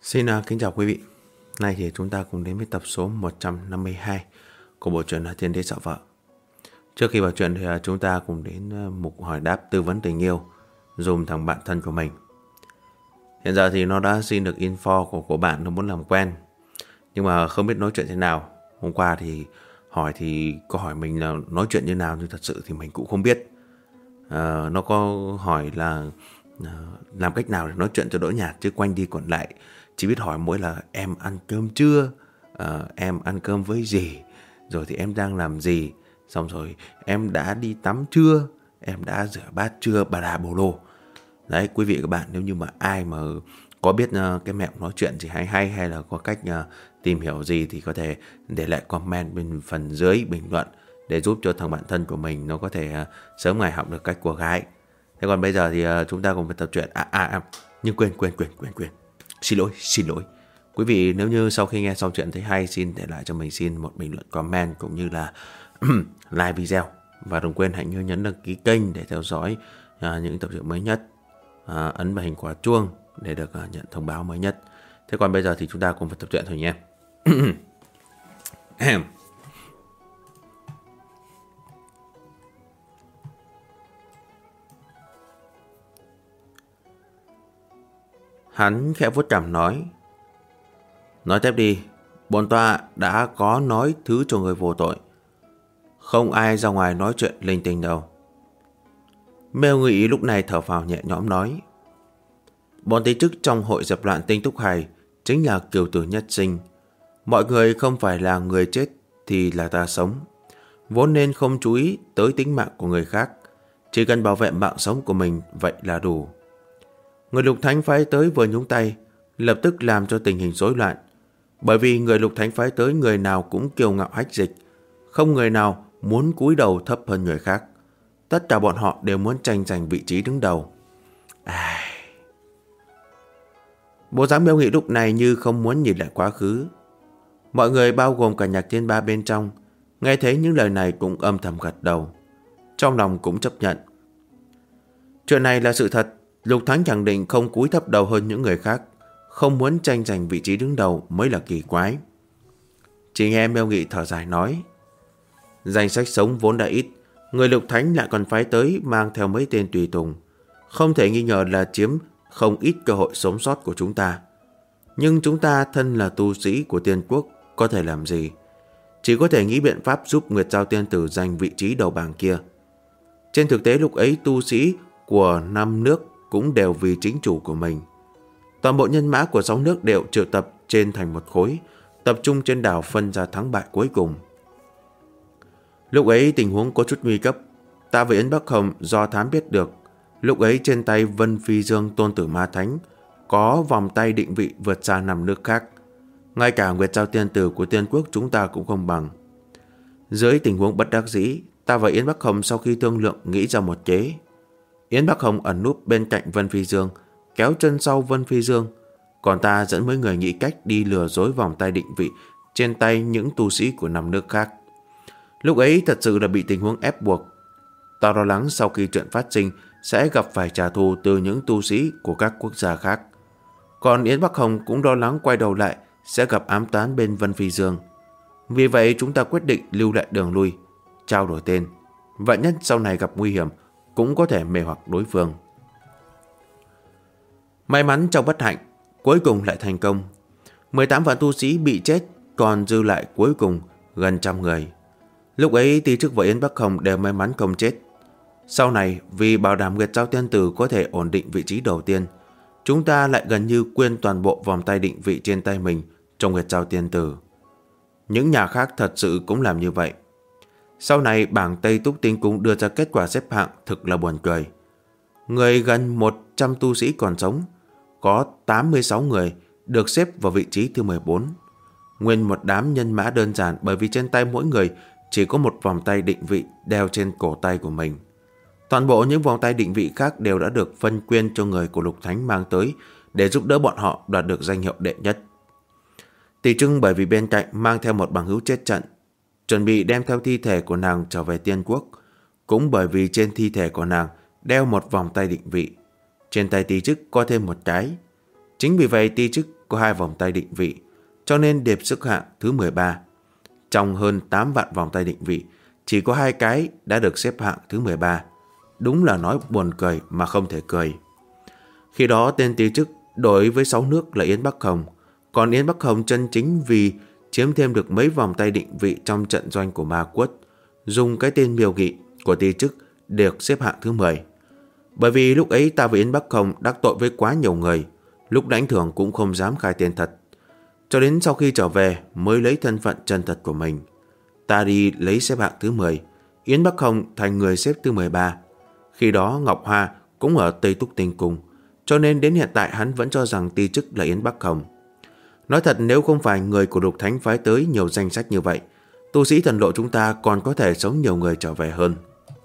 Kính chào quý vị. Nay thì chúng ta cùng đến với tập số 152 của bộ truyện Thiên Đế Sợ Vợ. Trước khi vào chuyện thì chúng ta cùng đến mục hỏi đáp tư vấn tình yêu dùm thằng bạn thân của mình. Hiện giờ thì nó đã xin được info của bạn nó muốn làm quen, nhưng mà không biết nói chuyện thế nào. Hôm qua thì có hỏi mình là nói chuyện như nào, nhưng thật sự thì mình cũng không biết. Nó có hỏi là làm cách nào để nói chuyện cho đỡ nhạt, chứ quanh đi quẩn lại chỉ biết hỏi mỗi là em ăn cơm chưa, em ăn cơm với gì, rồi thì em đang làm gì, xong rồi em đã đi tắm chưa, em đã rửa bát chưa, bà đà bồ lô. Đấy, quý vị các bạn, nếu như mà ai mà có biết cái mẹo nói chuyện gì hay là có cách tìm hiểu gì thì có thể để lại comment bên phần dưới bình luận để giúp cho thằng bạn thân của mình nó có thể sớm ngày học được cách của gái. Thế còn bây giờ thì chúng ta cùng với tập truyện. Nhưng quên. Xin lỗi. Quý vị nếu như sau khi nghe xong chuyện thấy hay, xin để lại cho mình xin một bình luận comment cũng như là like video. Và đừng quên hãy nhấn đăng ký kênh để theo dõi những tập truyện mới nhất. Ấn vào hình quả chuông để được nhận thông báo mới nhất. Thế còn bây giờ thì chúng ta cùng vào tập truyện thôi nhé. Hắn khẽ vuốt cằm nói tiếp đi, bổn tọa đã có nói thứ cho người vô tội, không ai ra ngoài nói chuyện linh tinh đâu. Mêu Nghị lúc này thở phào nhẹ nhõm nói, bọn tí chức trong hội dẹp loạn Tinh Túc Hải chính là kiều tử nhất sinh. Mọi người không phải là người chết thì là ta sống, vốn nên không chú ý tới tính mạng của người khác, chỉ cần bảo vệ mạng sống của mình vậy là đủ. Người Lục Thánh phái tới vừa nhúng tay, lập tức làm cho tình hình rối loạn. Bởi vì người Lục Thánh phái tới người nào cũng kiêu ngạo hách dịch, không người nào muốn cúi đầu thấp hơn người khác. Tất cả bọn họ đều muốn tranh giành vị trí đứng đầu. Bộ dáng Miêu Nghị lúc này như không muốn nhìn lại quá khứ. Mọi người bao gồm cả Nhạc Thiên Ba bên trong nghe thấy những lời này cũng âm thầm gật đầu, trong lòng cũng chấp nhận. Chuyện này là sự thật. Lục Thánh khẳng định không cúi thấp đầu hơn những người khác, không muốn tranh giành vị trí đứng đầu mới là kỳ quái. Chỉ nghe Miêu Nghị thở dài nói, danh sách sống vốn đã ít, người Lục Thánh lại còn phái tới mang theo mấy tên tùy tùng, không thể nghi ngờ là chiếm không ít cơ hội sống sót của chúng ta. Nhưng chúng ta thân là tu sĩ của Tiên Quốc có thể làm gì? Chỉ có thể nghĩ biện pháp giúp Nguyệt Giao Tiên Tử giành vị trí đầu bảng kia. Trên thực tế lúc ấy tu sĩ của 5 nước cũng đều vì chính chủ của mình. Toàn bộ nhân mã của 6 nước đều triệu tập trên thành một khối, tập trung trên đảo phân ra thắng bại cuối cùng. Lúc ấy tình huống có chút nguy cấp. Ta và Yến Bắc Hồng do thám biết được, lúc ấy trên tay Vân Phi Dương Tôn Tử Ma Thánh có vòng tay định vị vượt xa 5 nước khác. Ngay cả Nguyệt Giao Tiên Tử của Tiên Quốc chúng ta cũng không bằng. Dưới tình huống bất đắc dĩ, ta và Yến Bắc Hồng sau khi thương lượng nghĩ ra một kế. Yến Bắc Hồng ẩn núp bên cạnh Vân Phi Dương, kéo chân sau Vân Phi Dương, còn ta dẫn mấy người nghĩ cách đi lừa dối vòng tay định vị trên tay những tu sĩ của 5 nước khác. Lúc ấy thật sự là bị tình huống ép buộc. Ta lo lắng sau khi chuyện phát sinh sẽ gặp phải trả thù từ những tu sĩ của các quốc gia khác. Còn Yến Bắc Hồng cũng lo lắng quay đầu lại sẽ gặp ám toán bên Vân Phi Dương. Vì vậy chúng ta quyết định lưu lại đường lui, trao đổi tên. Vậy nhất sau này gặp nguy hiểm cũng có thể mê hoặc đối phương. May mắn trong bất hạnh, cuối cùng lại thành công. 18 vạn tu sĩ bị chết, còn dư lại cuối cùng gần 100 người. Lúc ấy Ti Chức và Yến Bắc Hồng đều may mắn không chết. Sau này vì bảo đảm Nguyệt Giao Tiên Tử có thể ổn định vị trí đầu tiên, chúng ta lại gần như quyên toàn bộ vòng tay định vị trên tay mình trong Nguyệt Giao Tiên Tử. Những nhà khác thật sự cũng làm như vậy. Sau này bảng Tây Túc Tinh Cung đưa ra kết quả xếp hạng thực là buồn cười. Người gần 100 tu sĩ còn sống, có 86 người được xếp vào vị trí thứ 14. Nguyên một đám nhân mã đơn giản, bởi vì trên tay mỗi người chỉ có một vòng tay định vị đeo trên cổ tay của mình. Toàn bộ những vòng tay định vị khác đều đã được phân quyên cho người của Lục Thánh mang tới để giúp đỡ bọn họ đoạt được danh hiệu đệ nhất. Tỷ Trưng bởi vì bên cạnh mang theo một bằng hữu chết trận, chuẩn bị đem theo thi thể của nàng trở về Tiên Quốc, cũng bởi vì trên thi thể của nàng đeo một vòng tay định vị. Trên tay Ti Chức có thêm một cái. Chính vì vậy Ti Chức có 2 vòng tay định vị, cho nên điệp xếp hạng thứ 13. Trong hơn 8 vạn vòng tay định vị, chỉ có 2 cái đã được xếp hạng thứ 13. Đúng là nói buồn cười mà không thể cười. Khi đó tên ty chức đối với 6 nước là Yến Bắc Hồng, còn Yến Bắc Hồng chân chính vì chiếm thêm được mấy vòng tay định vị trong trận doanh của Ma Quất, dùng cái tên Miêu Nghị của ty chức được xếp hạng thứ 10. Bởi vì lúc ấy ta với Yến Bắc Hồng đắc tội với quá nhiều người, lúc đánh thưởng cũng không dám khai tên thật. Cho đến sau khi trở về mới lấy thân phận chân thật của mình. Ta đi lấy xếp hạng thứ 10, Yến Bắc Hồng thành người xếp thứ 13. Khi đó Ngọc Hoa cũng ở Tây Túc Tinh Cung, cho nên đến hiện tại hắn vẫn cho rằng ty chức là Yến Bắc Hồng. Nói thật, nếu không phải người của Lục Thánh phái tới nhiều danh sách như vậy, tu sĩ thần lộ chúng ta còn có thể sống nhiều người trở về hơn.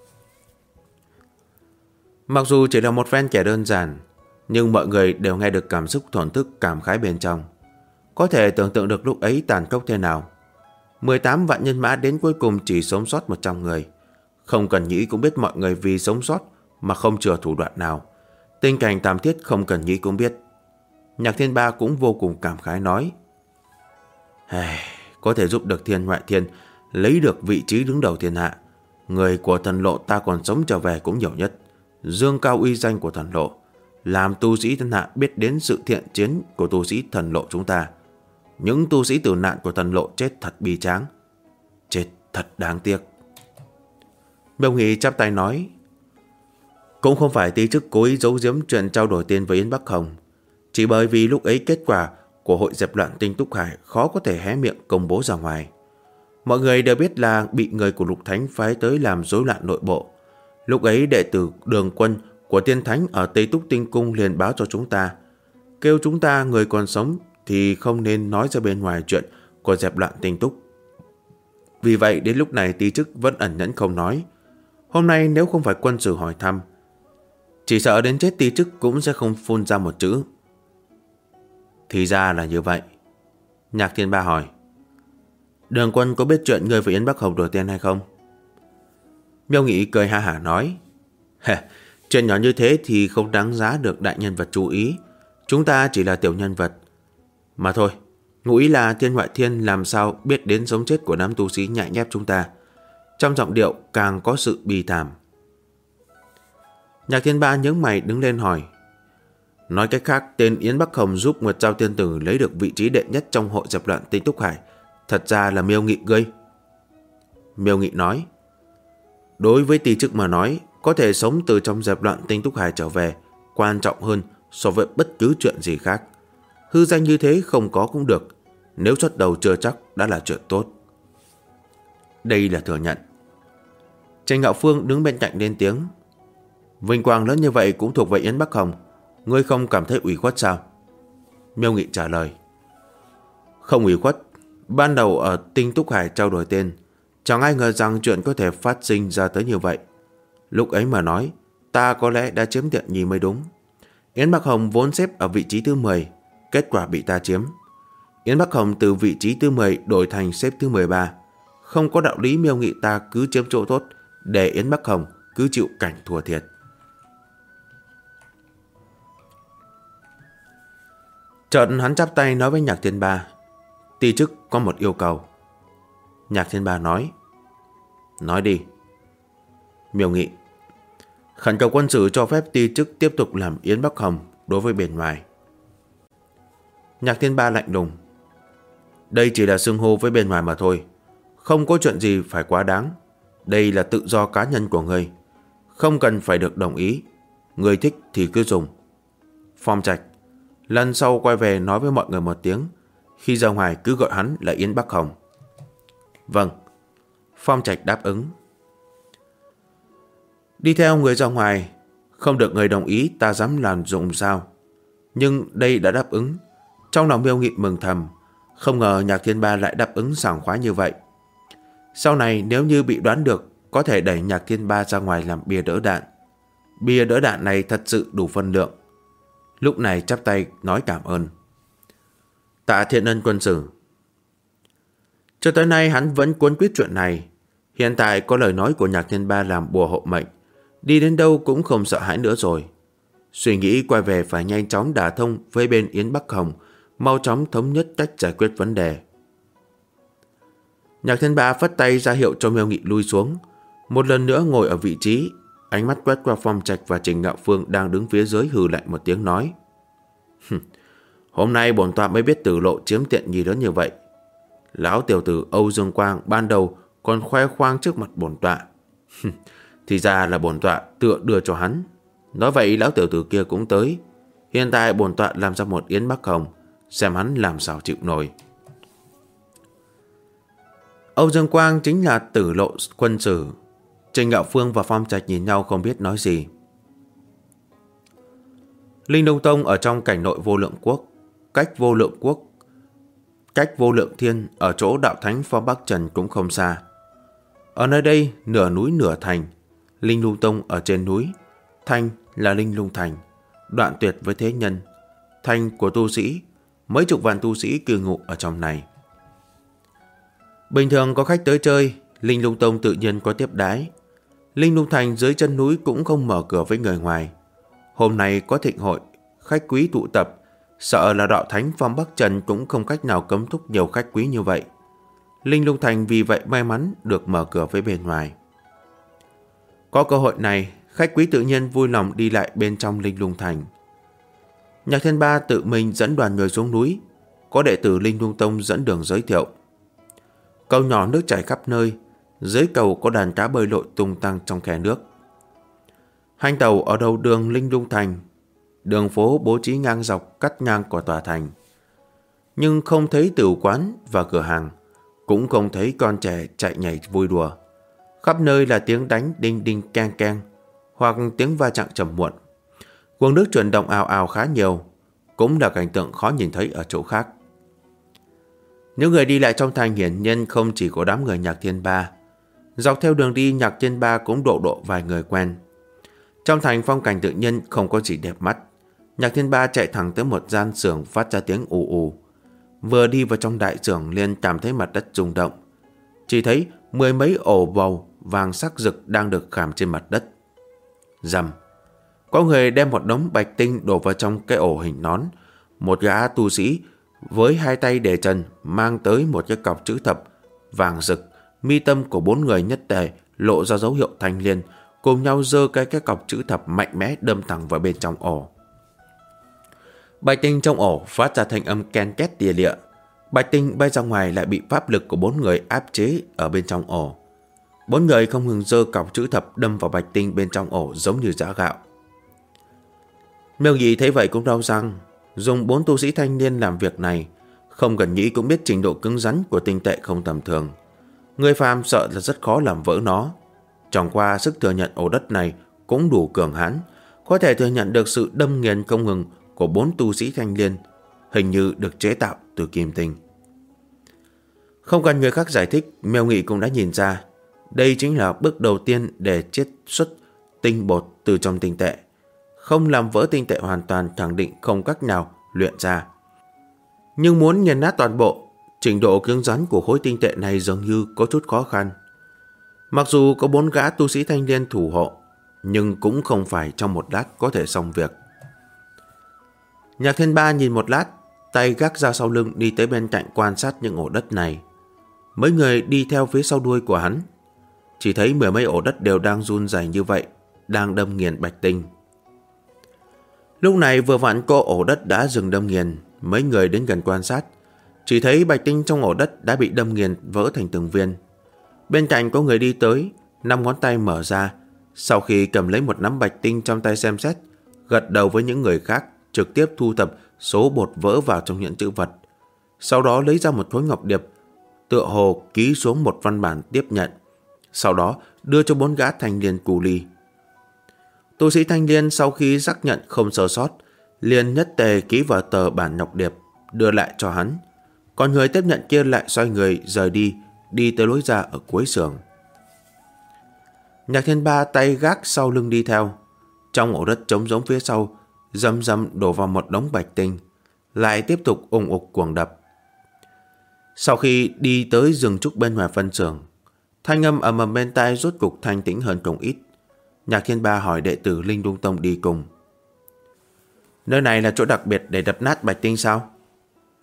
Mặc dù chỉ là một phen kẻ đơn giản, nhưng mọi người đều nghe được cảm xúc thổn thức cảm khái bên trong. Có thể tưởng tượng được lúc ấy tàn khốc thế nào. 18 vạn nhân mã đến cuối cùng chỉ sống sót 100 người. Không cần nghĩ cũng biết mọi người vì sống sót mà không chừa thủ đoạn nào. Tình cảnh thảm thiết không cần nghĩ cũng biết. Nhạc Thiên Ba cũng vô cùng cảm khái nói: có thể giúp được thiên ngoại thiên lấy được vị trí đứng đầu thiên hạ, người của thần lộ ta còn sống trở về cũng nhiều nhất, dương cao uy danh của thần lộ, làm tu sĩ thiên hạ biết đến sự thiện chiến của tu sĩ thần lộ chúng ta. Những tu sĩ tử nạn của thần lộ chết thật bi tráng, chết thật đáng tiếc. Miêu Nghị chắp tay nói: cũng không phải ty chức cố ý giấu giếm chuyện trao đổi tiền với Yến Bắc Hồng, chỉ bởi vì lúc ấy kết quả của hội dẹp loạn Tinh Túc Hải khó có thể hé miệng công bố ra ngoài. Mọi người đều biết là bị người của Lục Thánh phái tới làm rối loạn nội bộ. Lúc ấy đệ tử Đường Quân của Tiên Thánh ở Tây Túc Tinh Cung liền báo cho chúng ta, kêu chúng ta người còn sống thì không nên nói ra bên ngoài chuyện của dẹp loạn Tinh Túc. Vì vậy đến lúc này ty chức vẫn ẩn nhẫn không nói. Hôm nay nếu không phải quân sử hỏi thăm, chỉ sợ đến chết ty chức cũng sẽ không phun ra một chữ. Thì ra là như vậy. Nhạc Thiên Ba hỏi: Đường Quân có biết chuyện người với Yến Bắc Hồng đổi tên hay không? Miêu Nghị cười ha hả nói: chuyện nhỏ như thế thì không đáng giá được đại nhân vật chú ý. Chúng ta chỉ là tiểu nhân vật mà thôi. Ngụ ý là thiên ngoại thiên làm sao biết đến sống chết của đám tu sĩ nhại nhép chúng ta. Trong giọng điệu càng có sự bi thảm. Nhạc Thiên Ba nhướng mày đứng lên hỏi: nói cách khác, tên Yến Bắc Hồng giúp Nguyệt Giao Tiên Tử lấy được vị trí đệ nhất trong hội dẹp loạn Tinh Túc Hải thật ra là Miêu Nghị gây? Miêu Nghị nói: đối với ty chức mà nói, có thể sống từ trong dẹp loạn Tinh Túc Hải trở về quan trọng hơn so với bất cứ chuyện gì khác. Hư danh như thế không có cũng được, nếu xuất đầu chưa chắc đã là chuyện tốt. Đây là thừa nhận. Tranh Ngạo Phương đứng bên cạnh lên tiếng: vinh quang lớn như vậy cũng thuộc về Yến Bắc Hồng, ngươi không cảm thấy ủy khuất sao? Miêu Nghị trả lời: không ủy khuất. Ban đầu ở Tinh Túc Hải trao đổi tên, chẳng ai ngờ rằng chuyện có thể phát sinh ra tới như vậy. Lúc ấy mà nói, ta có lẽ đã chiếm tiện nghi mới đúng. Yến Bắc Hồng vốn xếp ở vị trí thứ 10, kết quả bị ta chiếm. Yến Bắc Hồng từ vị trí thứ 10 đổi thành xếp thứ 13. Không có đạo lý Miêu Nghị ta cứ chiếm chỗ tốt để Yến Bắc Hồng cứ chịu cảnh thua thiệt. Chợt hắn chắp tay nói với Nhạc Thiên Ba: ty chức có một yêu cầu. Nhạc Thiên Ba nói: nói đi. Miêu Nghị: khẩn cầu quân sử cho phép ty chức tiếp tục làm Yến Bắc Hồng đối với bên ngoài. Nhạc Thiên Ba lạnh lùng: đây chỉ là xưng hô với bên ngoài mà thôi, không có chuyện gì phải quá đáng. Đây là tự do cá nhân của ngươi, không cần phải được đồng ý. Ngươi thích thì cứ dùng. Phong Trạch, lần sau quay về nói với mọi người một tiếng, khi ra ngoài cứ gọi hắn là Yến Bắc Hồng. Vâng. Phong Trạch đáp ứng. Đi theo người ra ngoài, không được người đồng ý ta dám làm dụng sao? Nhưng đây đã đáp ứng. Trong lòng Miêu Nghị mừng thầm, không ngờ Nhạc Thiên Ba lại đáp ứng sảng khoái như vậy. Sau này nếu như bị đoán được, có thể đẩy Nhạc Thiên Ba ra ngoài làm bia đỡ đạn. Bia đỡ đạn này thật sự đủ phân lượng. Lúc này chắp tay nói cảm ơn. Tạ Thiện Ân quân sử. Cho tới nay hắn vẫn cuốn quyết chuyện này. Hiện tại có lời nói của Nhạc Thiên Ba làm bùa hộ mệnh, đi đến đâu cũng không sợ hãi nữa rồi. Suy nghĩ quay về phải nhanh chóng đả thông với bên Yến Bắc Hồng, mau chóng thống nhất cách giải quyết vấn đề. Nhạc Thiên Ba phất tay ra hiệu cho Miêu Nghị lui xuống, một lần nữa ngồi ở vị trí, ánh mắt quét qua Phong Trạch và Trình Ngạo Phương đang đứng phía dưới, hừ lạnh một tiếng nói: Hôm nay bổn tọa mới biết Tử Lộ chiếm tiện nghi lớn như vậy. Lão tiểu tử Âu Dương Quang ban đầu còn khoe khoang trước mặt bổn tọa. Thì ra là bổn tọa tựa đưa cho hắn. Nói vậy lão tiểu tử kia cũng tới. Hiện tại bổn tọa làm ra một yến Bắc Hồng, xem hắn làm sao chịu nổi. Âu Dương Quang chính là Tử Lộ quân sử. Trình Ngạo Phương và Phong Trạch nhìn nhau không biết nói gì. Linh Đông Tông ở trong cảnh nội Vô Lượng Quốc, cách Vô Lượng Thiên ở chỗ đạo thánh Phó Bắc Trần cũng không xa. Ở nơi đây nửa núi nửa thành. Linh Lung Tông ở trên núi, thành là Linh Lung Thành, đoạn tuyệt với thế nhân. Thành của tu sĩ, mấy chục vạn tu sĩ cư ngụ ở trong này. Bình thường có khách tới chơi, Linh Lung Tông tự nhiên có tiếp đái. Linh Lung Thành dưới chân núi cũng không mở cửa với người ngoài. Hôm nay có thịnh hội, khách quý tụ tập, sợ là đạo thánh Phong Bắc Trần cũng không cách nào cấm thúc nhiều khách quý như vậy. Linh Lung Thành vì vậy may mắn được mở cửa với bên ngoài. Có cơ hội này, khách quý tự nhiên vui lòng đi lại bên trong Linh Lung Thành. Nhạc Thiên Ba tự mình dẫn đoàn người xuống núi, có đệ tử Linh Lung Tông dẫn đường giới thiệu. Cầu nhỏ nước chảy khắp nơi, dưới cầu có đàn cá bơi lội tung tăng trong khe nước. Hành tàu ở đầu đường Linh Lung Thành, đường phố bố trí ngang dọc cắt ngang của tòa thành. Nhưng không thấy tử quán và cửa hàng, cũng không thấy con trẻ chạy nhảy vui đùa. Khắp nơi là tiếng đánh đinh đinh keng keng, hoặc tiếng va chạm trầm muộn. Nguồn nước chuyển động ào ào khá nhiều, cũng là cảnh tượng khó nhìn thấy ở chỗ khác. Những người đi lại trong thành hiển nhiên không chỉ có đám người Nhạc Thiên Ba. Dọc theo đường đi, Nhạc Thiên Ba cũng độ vài người quen. Trong thành phong cảnh tự nhiên không có gì đẹp mắt. Nhạc Thiên Ba chạy thẳng tới một gian xưởng phát ra tiếng ù ù. Vừa đi vào trong đại xưởng liền cảm thấy mặt đất rung động. Chỉ thấy mười mấy ổ bầu vàng sắc rực đang được khảm trên mặt đất. Rầm, có người đem một đống bạch tinh đổ vào trong cái ổ hình nón. Một gã tu sĩ với hai tay để trần mang tới một cái cọc chữ thập vàng rực. Mi tâm của bốn người nhất tề lộ ra dấu hiệu thanh liên, cùng nhau giơ cái cọc chữ thập mạnh mẽ đâm thẳng vào bên trong ổ. Bạch tinh trong ổ phát ra thanh âm ken két tia lịa. Bạch tinh bay ra ngoài lại bị pháp lực của bốn người áp chế ở bên trong ổ. Bốn người không ngừng giơ cọc chữ thập đâm vào bạch tinh bên trong ổ giống như giã gạo. Miêu Nhị thấy vậy cũng đau răng. Dùng 4 tu sĩ thanh niên làm việc này, không cần nghĩ cũng biết trình độ cứng rắn của tinh tệ không tầm thường. Người phàm sợ là rất khó làm vỡ nó. Chẳng qua sức thừa nhận ổ đất này cũng đủ cường hãn, có thể thừa nhận được sự đâm nghiền không ngừng của 4 tu sĩ thanh niên, hình như được chế tạo từ kim tinh. Không cần người khác giải thích, Miêu Nghị cũng đã nhìn ra. Đây chính là bước đầu tiên để chiết xuất tinh bột từ trong tinh tệ. Không làm vỡ tinh tệ hoàn toàn khẳng định không cách nào luyện ra. Nhưng muốn nghiền nát toàn bộ, trình độ cứng rắn của khối tinh tệ này dường như có chút khó khăn. Mặc dù có 4 gã tu sĩ thanh niên thủ hộ, nhưng cũng không phải trong một lát có thể xong việc. Nhạc Thiên Ba nhìn một lát, tay gác ra sau lưng đi tới bên cạnh quan sát những ổ đất này. Mấy người đi theo phía sau đuôi của hắn, chỉ thấy mười mấy ổ đất đều đang run rẩy như vậy, đang đâm nghiền bạch tinh. Lúc này vừa vặn có ổ đất đã dừng đâm nghiền, mấy người đến gần quan sát, chỉ thấy bạch tinh trong ổ đất đã bị đâm nghiền vỡ thành từng viên. Bên cạnh có người đi tới, 5 ngón tay mở ra, sau khi cầm lấy một nắm bạch tinh trong tay xem xét, gật đầu với những người khác, trực tiếp thu thập số bột vỡ vào trong nhẫn chữ vật. Sau đó lấy ra một khối ngọc điệp, tựa hồ ký xuống một văn bản tiếp nhận, sau đó đưa cho 4 gã thanh niên cù ly. Tu sĩ thanh niên sau khi xác nhận không sơ sót, liền nhất tề ký vào tờ bản ngọc điệp, đưa lại cho hắn. Còn người tiếp nhận kia lại xoay người rời đi, đi tới lối ra ở cuối xưởng. Nhạc Thiên Ba tay gác sau lưng đi theo. Trong ổ đất trống rỗng phía sau, rầm rầm đổ vào một đống bạch tinh, lại tiếp tục ùng ục cuồng đập. Sau khi đi tới rừng trúc bên ngoài phân xưởng, thanh âm ầm ầm bên tai rốt cục thanh tĩnh hơn không ít. Nhạc Thiên Ba hỏi đệ tử Linh Lung Tông đi cùng. Nơi này là chỗ đặc biệt để đập nát bạch tinh sao?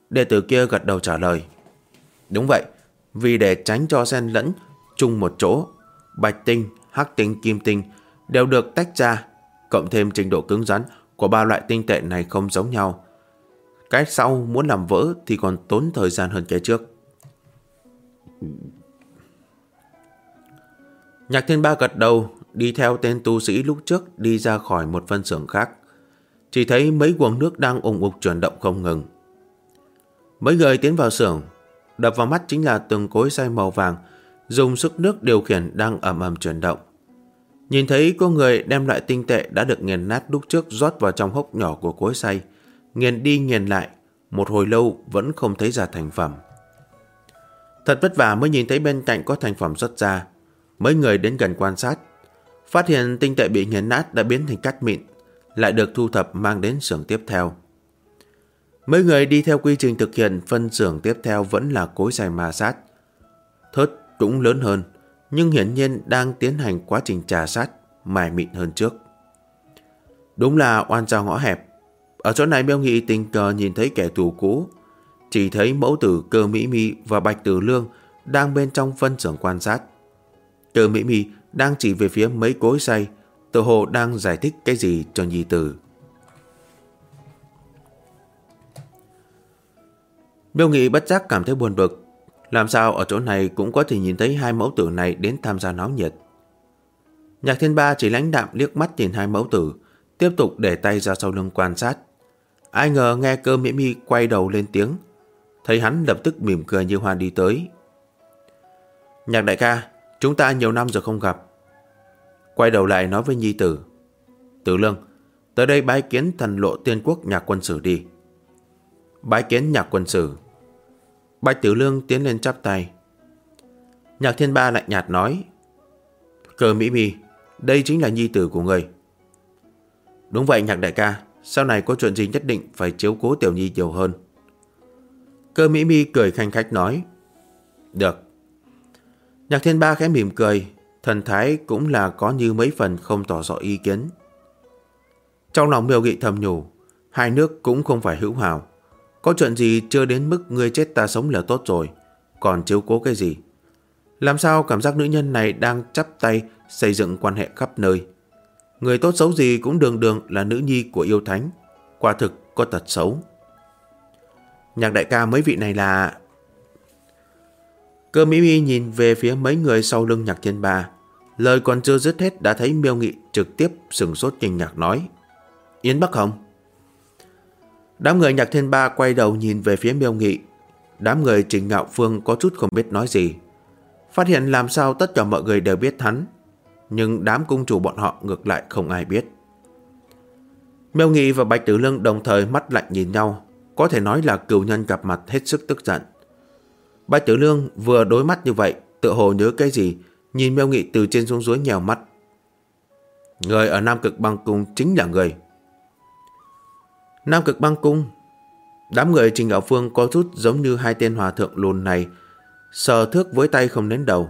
Đệ tử kia gật đầu trả lời. Đúng vậy, vì để tránh cho xen lẫn chung một chỗ, bạch tinh, hắc tinh, kim tinh đều được tách ra, cộng thêm trình độ cứng rắn của ba loại tinh tệ này không giống nhau. Cái sau muốn làm vỡ thì còn tốn thời gian hơn cái trước. Nhạc Thiên Ba gật đầu, đi theo tên tu sĩ lúc trước đi ra khỏi một phân xưởng khác. Chỉ thấy mấy guồng nước đang ùng ục chuyển động không ngừng. Mấy người tiến vào xưởng, đập vào mắt chính là từng cối xay màu vàng dùng sức nước điều khiển đang ầm ầm chuyển động. Nhìn thấy có người đem loại tinh tệ đã được nghiền nát lúc trước rót vào trong hốc nhỏ của cối xay, nghiền đi nghiền lại, một hồi lâu vẫn không thấy ra thành phẩm. Thật vất vả mới nhìn thấy bên cạnh có thành phẩm xuất ra. Mấy người đến gần quan sát, phát hiện tinh tệ bị nghiền nát đã biến thành cát mịn, lại được thu thập mang đến xưởng tiếp theo. Mấy người đi theo quy trình thực hiện, phân xưởng tiếp theo vẫn là cối xay ma sát. Thớt cũng lớn hơn, nhưng hiển nhiên đang tiến hành quá trình trà sát, mài mịn hơn trước. Đúng là oan gia ngõ hẹp. Ở chỗ này Miêu Nghị tình cờ nhìn thấy kẻ thù cũ, chỉ thấy mẫu tử Cơ Mỹ Mi và Bạch Tử Lương đang bên trong phân xưởng quan sát. Cơ Mỹ Mi đang chỉ về phía mấy cối xay, tự hồ đang giải thích cái gì cho nhi tử. Miêu Nghị bất giác cảm thấy buồn bực. Làm sao ở chỗ này cũng có thể nhìn thấy hai mẫu tử này đến tham gia náo nhiệt. Nhạc Thiên Ba chỉ lãnh đạm liếc mắt nhìn hai mẫu tử, tiếp tục để tay ra sau lưng quan sát. Ai ngờ nghe Cơ Mỹ Mi quay đầu lên tiếng, thấy hắn lập tức mỉm cười như hoa đi tới. Nhạc đại ca, chúng ta nhiều năm rồi không gặp. Quay đầu lại nói với nhi tử, Tử Lương, tới đây bái kiến thần lộ tiên quốc Nhạc quân sử đi. Bái kiến Nhạc quân sử. Bạch Tử Lương tiến lên chắp tay. Nhạc Thiên Ba lạnh nhạt nói, Cơ Mỹ Mi, đây chính là nhi tử của người. Đúng vậy Nhạc đại ca, sau này có chuyện gì nhất định phải chiếu cố tiểu nhi nhiều hơn. Cơ Mỹ Mi cười khanh khách nói, được. Nhạc Thiên Ba khẽ mỉm cười, thần thái cũng là có như mấy phần không tỏ rõ ý kiến. Trong lòng Miêu Nghị thầm nhủ, hai nước cũng không phải hữu hảo, có chuyện gì chưa đến mức ngươi chết ta sống là tốt rồi, còn chiếu cố cái gì. Làm sao cảm giác nữ nhân này đang chắp tay xây dựng quan hệ khắp nơi. Người tốt xấu gì cũng đường đường là nữ nhi của yêu thánh, quả thực có tật xấu. Nhạc đại ca, mấy vị này là... Cơ Mỹ Mi nhìn về phía mấy người sau lưng Nhạc Thiên Ba, lời còn chưa dứt hết đã thấy Miêu Nghị trực tiếp sửng sốt kinh ngạc nói, Yến Bắc Hồng. Đám người Nhạc Thiên Ba quay đầu nhìn về phía Miêu Nghị. Đám người Trình Ngạo Phương có chút không biết nói gì. Phát hiện làm sao tất cả mọi người đều biết hắn, nhưng đám cung chủ bọn họ ngược lại không ai biết. Miêu Nghị và Bạch Tử Lương đồng thời mắt lạnh nhìn nhau, có thể nói là cừu nhân gặp mặt hết sức tức giận. Bạch Tử Lương vừa đối mắt như vậy, tựa hồ nhớ cái gì, nhìn Miêu Nghị từ trên xuống dưới nhèo mắt. Người ở Nam Cực Băng Cung chính là người. Nam Cực Băng Cung. Đám người Trình Ngạo Phương có chút giống như hai tên hòa thượng lùn này, sờ thước với tay không đến đầu.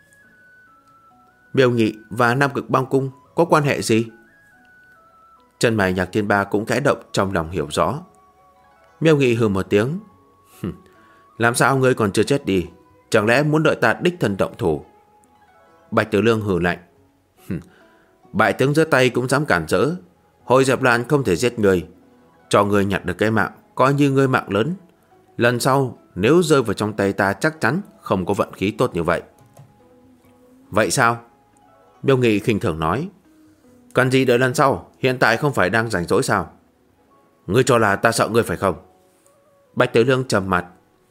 Miêu Nghị và Nam Cực Băng Cung có quan hệ gì? Chân mày Nhạc Thiên Ba cũng khẽ động, trong lòng hiểu rõ. Miêu Nghị hừ một tiếng, làm sao ngươi còn chưa chết đi? Chẳng lẽ muốn đợi ta đích thân động thủ? Bạch Tử Lương hừ lạnh, bại tướng giơ tay cũng dám cản rỡ. Hồi dẹp loạn không thể giết người, cho ngươi nhặt được cái mạng coi như ngươi mạng lớn. Lần sau nếu rơi vào trong tay ta chắc chắn không có vận khí tốt như vậy. Vậy sao? Miêu Nghị khinh thường nói, cần gì đợi lần sau, hiện tại không phải đang rảnh rỗi sao? Ngươi cho là ta sợ ngươi phải không? Bạch Tử Lương trầm mặt.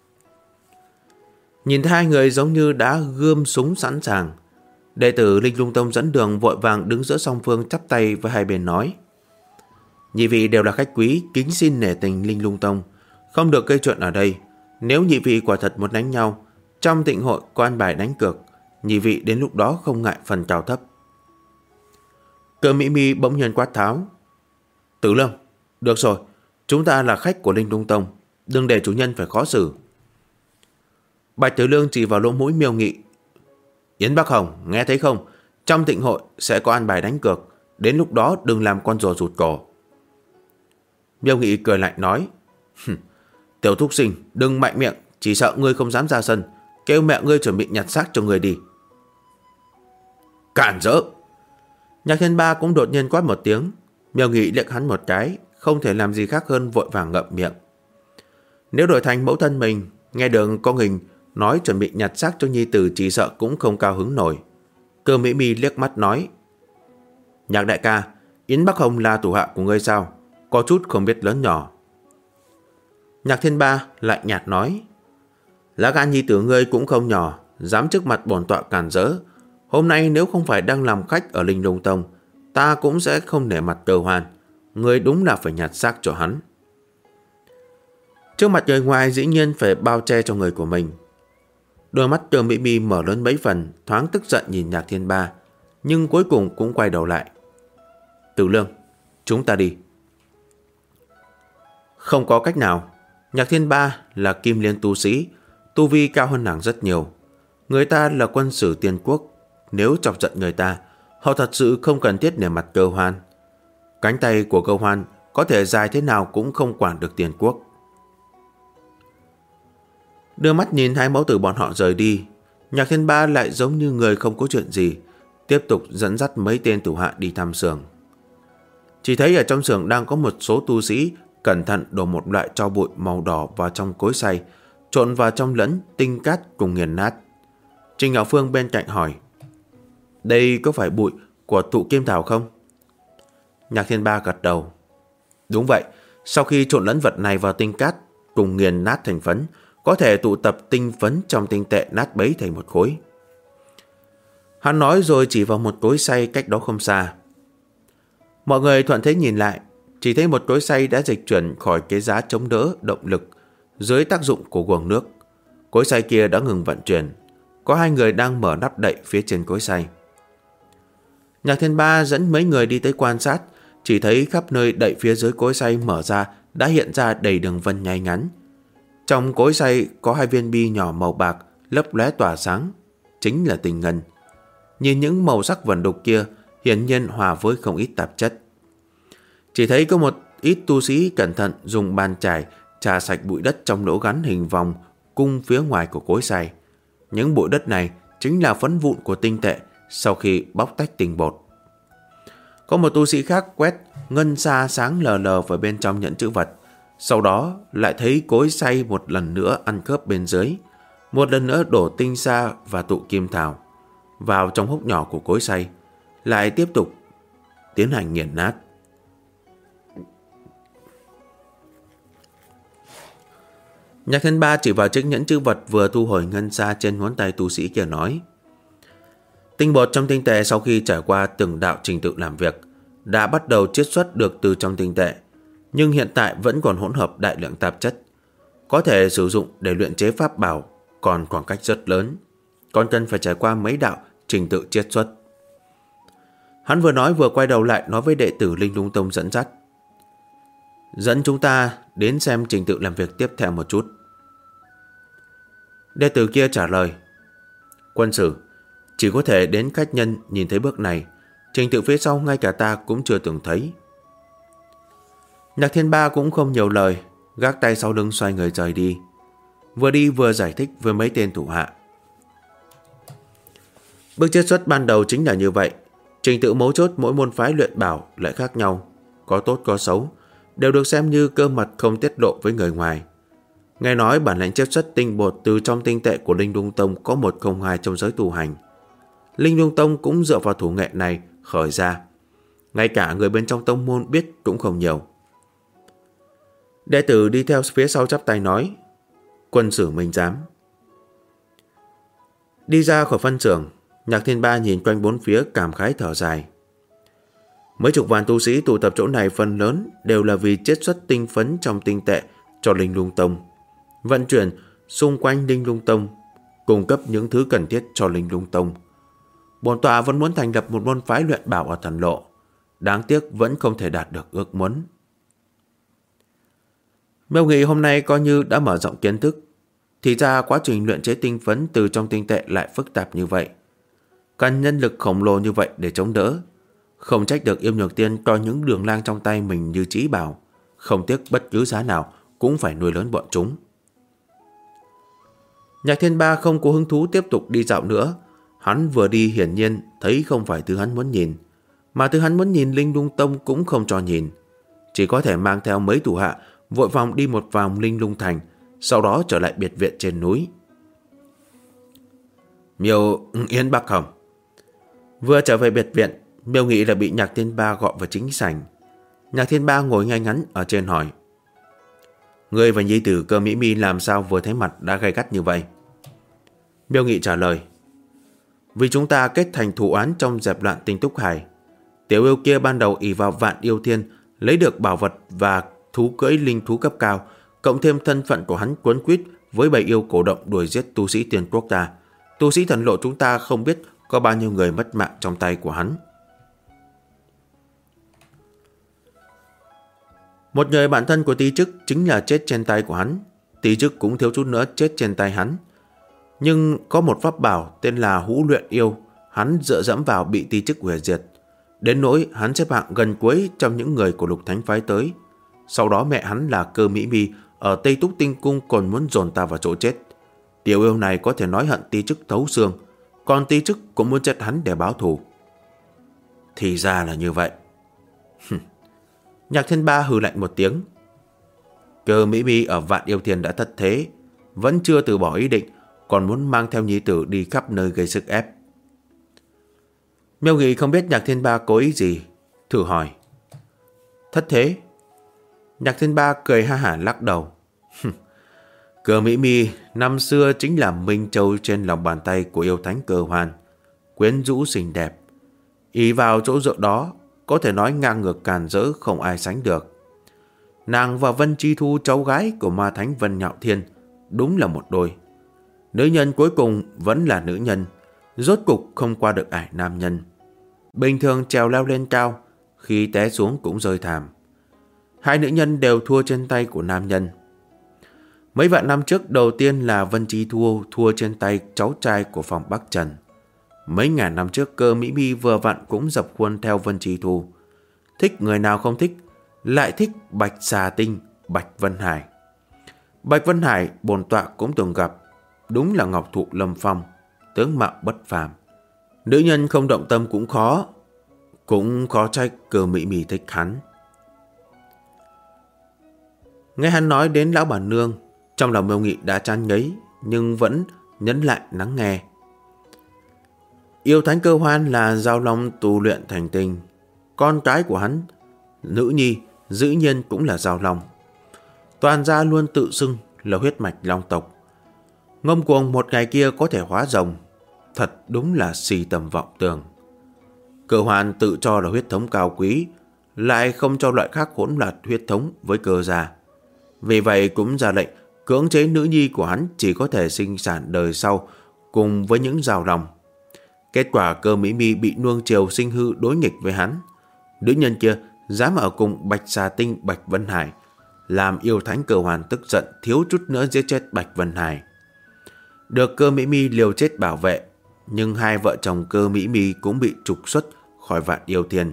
Nhìn thấy hai người giống như đã gươm súng sẵn sàng, đệ tử Linh Lung Tông dẫn đường vội vàng đứng giữa song phương chắp tay với hai bên nói, nhị vị đều là khách quý, kính xin nể tình Linh Lung Tông, không được gây chuyện ở đây. Nếu nhị vị quả thật muốn đánh nhau, trong tịnh hội có an bài đánh cược, nhị vị đến lúc đó không ngại phần cao thấp. Cơ Mỹ Mi bỗng nhiên quát tháo, Tử Lương, được rồi, chúng ta là khách của Linh Lung Tông, đừng để chủ nhân phải khó xử. Bạch Tử Lương chỉ vào lỗ mũi Miêu Nghị, Yến Bắc Hồng, nghe thấy không? Trong tịnh hội sẽ có an bài đánh cược, đến lúc đó đừng làm con rùa rụt cổ. Miêu Nghị cười lạnh nói, Tiểu thúc sinh, đừng mạnh miệng, chỉ sợ ngươi không dám ra sân. Kêu mẹ ngươi chuẩn bị nhặt xác cho ngươi đi. Cản rỡ! Nhạc Thiên Ba cũng đột nhiên quát một tiếng. Miêu Nghị liếc hắn một cái, không thể làm gì khác hơn vội vàng ngậm miệng. Nếu đổi thành mẫu thân mình, nghe được con Hình nói chuẩn bị nhặt xác cho nhi tử, chỉ sợ cũng không cao hứng nổi. Cơ Mỹ Mi liếc mắt nói: Nhạc đại ca, Yến Bắc Hồng là thủ hạ của ngươi sao? Có chút không biết lớn nhỏ. Nhạc Thiên Ba lạnh nhạt nói: Lá gan nhi tử ngươi cũng không nhỏ, dám trước mặt bổn tọa cản rỡ. Hôm nay nếu không phải đang làm khách ở Linh Lung Tông, ta cũng sẽ không nể mặt Cơ Hoan. Ngươi đúng là phải nhặt xác cho hắn. Trước mặt người ngoài dĩ nhiên phải bao che cho người của mình. Đôi mắt Cơ Mỹ Mi mở lớn mấy phần, thoáng tức giận nhìn Nhạc Thiên Ba, nhưng cuối cùng cũng quay đầu lại. Tử Lương, chúng ta đi. Không có cách nào. Nhạc Thiên Ba là Kim Liên tu sĩ, tu vi cao hơn nàng rất nhiều. Người ta là quân sử Tiên Quốc, nếu chọc giận người ta, họ thật sự không cần thiết nể mặt Cơ Hoan. Cánh tay của Cơ Hoan có thể dài thế nào cũng không quản được Tiên Quốc. Đưa mắt nhìn hai mẫu tử bọn họ rời đi, Nhạc Thiên Ba lại giống như người không có chuyện gì, tiếp tục dẫn dắt mấy tên thủ hạ đi thăm xưởng. Chỉ thấy ở trong xưởng đang có một số tu sĩ cẩn thận đổ một loại tro bụi màu đỏ vào trong cối xay, trộn vào trong lẫn tinh cát cùng nghiền nát. Trình Ngạo Phương bên cạnh hỏi: Đây có phải bụi của thụ kim thảo không? Nhạc Thiên Ba gật đầu. Đúng vậy, sau khi trộn lẫn vật này vào tinh cát cùng nghiền nát thành phấn, có thể tụ tập tinh phấn trong tinh tệ nát bấy thành một khối. Hắn nói rồi chỉ vào một cối xay cách đó không xa. Mọi người thuận thế nhìn lại, chỉ thấy một cối xay đã dịch chuyển khỏi cái giá chống đỡ động lực dưới tác dụng của guồng nước. Cối xay kia đã ngừng vận chuyển. Có hai người đang mở nắp đậy phía trên cối xay. Nhạc Thiên Ba dẫn mấy người đi tới quan sát, chỉ thấy khắp nơi đậy phía dưới cối xay mở ra đã hiện ra đầy đường vân nháy ngắn. Trong cối xay có hai viên bi nhỏ màu bạc lấp lóe tỏa sáng, chính là tinh ngân. Nhìn những màu sắc vẩn đục kia, hiển nhiên hòa với không ít tạp chất. Chỉ thấy có một ít tu sĩ cẩn thận dùng bàn chải chà sạch bụi đất trong lỗ gắn hình vòng cung phía ngoài của cối xay. Những bụi đất này chính là phấn vụn của tinh tệ sau khi bóc tách tinh bột. Có một tu sĩ khác quét ngân sa sáng lờ lờ vào bên trong nhẫn chữ vật, sau đó lại thấy cối xay một lần nữa ăn khớp bên dưới, một lần nữa đổ tinh sa và tụ kim thảo vào trong hốc nhỏ của cối xay, lại tiếp tục tiến hành nghiền nát. Nhạc Thiên Ba chỉ vào chiếc nhẫn chữ vật vừa thu hồi ngân sa trên ngón tay tu sĩ kia nói: Tinh bột trong tinh tệ sau khi trải qua từng đạo trình tự làm việc đã bắt đầu chiết xuất được từ trong tinh tệ, nhưng hiện tại vẫn còn hỗn hợp đại lượng tạp chất, có thể sử dụng để luyện chế pháp bảo còn khoảng cách rất lớn, còn cần phải trải qua mấy đạo trình tự chiết xuất. Hắn vừa nói vừa quay đầu lại nói với đệ tử Linh Lung Tông dẫn dắt: Dẫn chúng ta đến xem trình tự làm việc tiếp theo một chút. Đệ tử kia trả lời: Quân sử, chỉ có thể đến khách nhân nhìn thấy bước này, trình tự phía sau ngay cả ta cũng chưa từng thấy. Nhạc Thiên Ba cũng không nhiều lời, gác tay sau lưng xoay người rời đi. Vừa đi vừa giải thích với mấy tên thủ hạ: Bước chiết xuất ban đầu chính là như vậy. Trình tự mấu chốt mỗi môn phái luyện bảo lại khác nhau, có tốt có xấu, đều được xem như cơ mật không tiết lộ với người ngoài. Nghe nói bản lĩnh chiết xuất tinh bột từ trong tinh tệ của Linh Lung Tông có 102 trong giới tu hành. Linh Lung Tông cũng dựa vào thủ nghệ này khởi ra, ngay cả người bên trong tông môn biết cũng không nhiều. Đệ tử đi theo phía sau chắp tay nói: Quân sử minh giám. Đi ra khỏi phân xưởng, Nhạc Thiên Ba nhìn quanh bốn phía cảm khái thở dài. Mấy chục vạn tu sĩ tụ tập chỗ này phần lớn đều là vì chiết xuất tinh phấn trong tinh tệ cho Linh Lung Tông, vận chuyển xung quanh Linh Lung Tông, cung cấp những thứ cần thiết cho Linh Lung Tông. Bổn tọa vẫn muốn thành lập một môn phái luyện bảo ở Thần Lộ, đáng tiếc vẫn không thể đạt được ước muốn. Miêu Nghị hôm nay coi như đã mở rộng kiến thức. Thì ra quá trình luyện chế tinh phấn từ trong tinh tệ lại phức tạp như vậy, cần nhân lực khổng lồ như vậy để chống đỡ. Không trách được Yêm Nhược Tiên coi những đường lang trong tay mình như trí bảo, không tiếc bất cứ giá nào cũng phải nuôi lớn bọn chúng. Nhạc Thiên Ba không có hứng thú tiếp tục đi dạo nữa. Hắn vừa đi hiển nhiên thấy không phải thứ hắn muốn nhìn, mà thứ hắn muốn nhìn Linh Lung Tông cũng không cho nhìn. Chỉ có thể mang theo mấy thủ hạ vội vòng đi một vòng Linh Lung Thành, sau đó trở lại biệt viện trên núi. Miêu Yên Bắc Hồng. Vừa trở về biệt viện, Miêu Nghị đã bị Nhạc Thiên Ba gọi vào chính sảnh. Nhạc Thiên Ba ngồi ngay ngắn ở trên hỏi: Ngươi và nhi tử Cơ Mỹ Mi làm sao vừa thấy mặt đã gay gắt như vậy? Miêu Nghị trả lời: Vì chúng ta kết thành thù oán trong dẹp loạn Tinh Túc Hải. Tiểu yêu kia ban đầu ỷ vào Vạn Yêu Thiên, lấy được bảo vật và thú cưỡi linh thú cấp cao, cộng thêm thân phận của hắn quấn quýt với bầy yêu cổ động đuổi giết tu sĩ Tiên Quốc ta. Tu sĩ thần lộ chúng ta không biết có bao nhiêu người mất mạng trong tay của hắn. Một người bạn thân của Ti Chức chính là chết trên tay của hắn. Ti Chức cũng thiếu chút nữa chết trên tay hắn. Nhưng có một pháp bảo tên là Hũ Luyện Yêu, hắn dựa dẫm vào bị Ti Chức hủy diệt. Đến nỗi hắn xếp hạng gần cuối trong những người của Lục Thánh phái tới. Sau đó mẹ hắn là Cơ Mỹ Mi ở Tây Túc Tinh Cung còn muốn dồn ta vào chỗ chết. Tiểu yêu này có thể nói hận Ti Chức thấu xương, còn Ti Chức cũng muốn chết hắn để báo thù. Thì ra là như vậy. Nhạc Thiên Ba hừ lạnh một tiếng. Cơ Mỹ Mi ở Vạn Yêu Thiên đã thất thế, vẫn chưa từ bỏ ý định, còn muốn mang theo nhi tử đi khắp nơi gây sức ép. Miêu Nghị không biết Nhạc Thiên Ba có ý gì, thử hỏi: Thất thế? Nhạc Thiên Ba cười ha hả lắc đầu. Cơ Mỹ Mi năm xưa chính là Minh Châu trên lòng bàn tay của yêu thánh Cơ Hoan, quyến rũ xinh đẹp. Ý vào chỗ dựa đó, có thể nói ngang ngược càn rỡ không ai sánh được. Nàng và Vân Chi Thu, cháu gái của ma thánh Vân Nhạo Thiên, đúng là một đôi. Nữ nhân cuối cùng vẫn là nữ nhân, rốt cục không qua được ải nam nhân. Bình thường trèo leo lên cao, khi té xuống cũng rơi thảm. Hai nữ nhân đều thua trên tay của nam nhân. Mấy vạn năm trước, đầu tiên là Vân Chi Thu thua trên tay cháu trai của phòng Bắc Trần. Mấy ngàn năm trước, Cơ Mỹ Mi vừa vặn cũng dập khuôn theo Vân Chi Thu. Thích người nào không thích, lại thích Bạch Xà Tinh, Bạch Vân Hải. Bạch Vân Hải bổn tọa cũng từng gặp, đúng là ngọc thụ lâm phong, tướng mạo bất phàm. Nữ nhân không động tâm cũng khó trách Cơ Mỹ Mi thích hắn. Nghe hắn nói đến lão bà nương, trong lòng Miêu Nghị đã chán ngấy, nhưng vẫn nhấn lại lắng nghe. Yêu thánh Cơ Hoan là Giao Long tu luyện thành tinh, con cái của hắn, nữ nhi, dĩ nhiên cũng là Giao Long. Toàn gia luôn tự xưng là huyết mạch long tộc. Ngông cuồng một ngày kia có thể hóa rồng, thật đúng là xì tầm vọng tưởng. Cơ Hoan tự cho là huyết thống cao quý, lại không cho loại khác hỗn loạn huyết thống với Cơ gia. Vì vậy cũng ra lệnh cưỡng chế nữ nhi của hắn chỉ có thể sinh sản đời sau cùng với những Giao Long. Kết quả Cơ Mỹ Mi bị nuông chiều sinh hư đối nghịch với hắn. Nữ nhân kia dám ở cùng Bạch Xà Tinh, Bạch Vân Hải, làm yêu thánh Cơ Hoan tức giận thiếu chút nữa giết chết Bạch Vân Hải. Được Cơ Mỹ Mi liều chết bảo vệ, nhưng hai vợ chồng Cơ Mỹ Mi cũng bị trục xuất khỏi Vạn Yêu Thiên.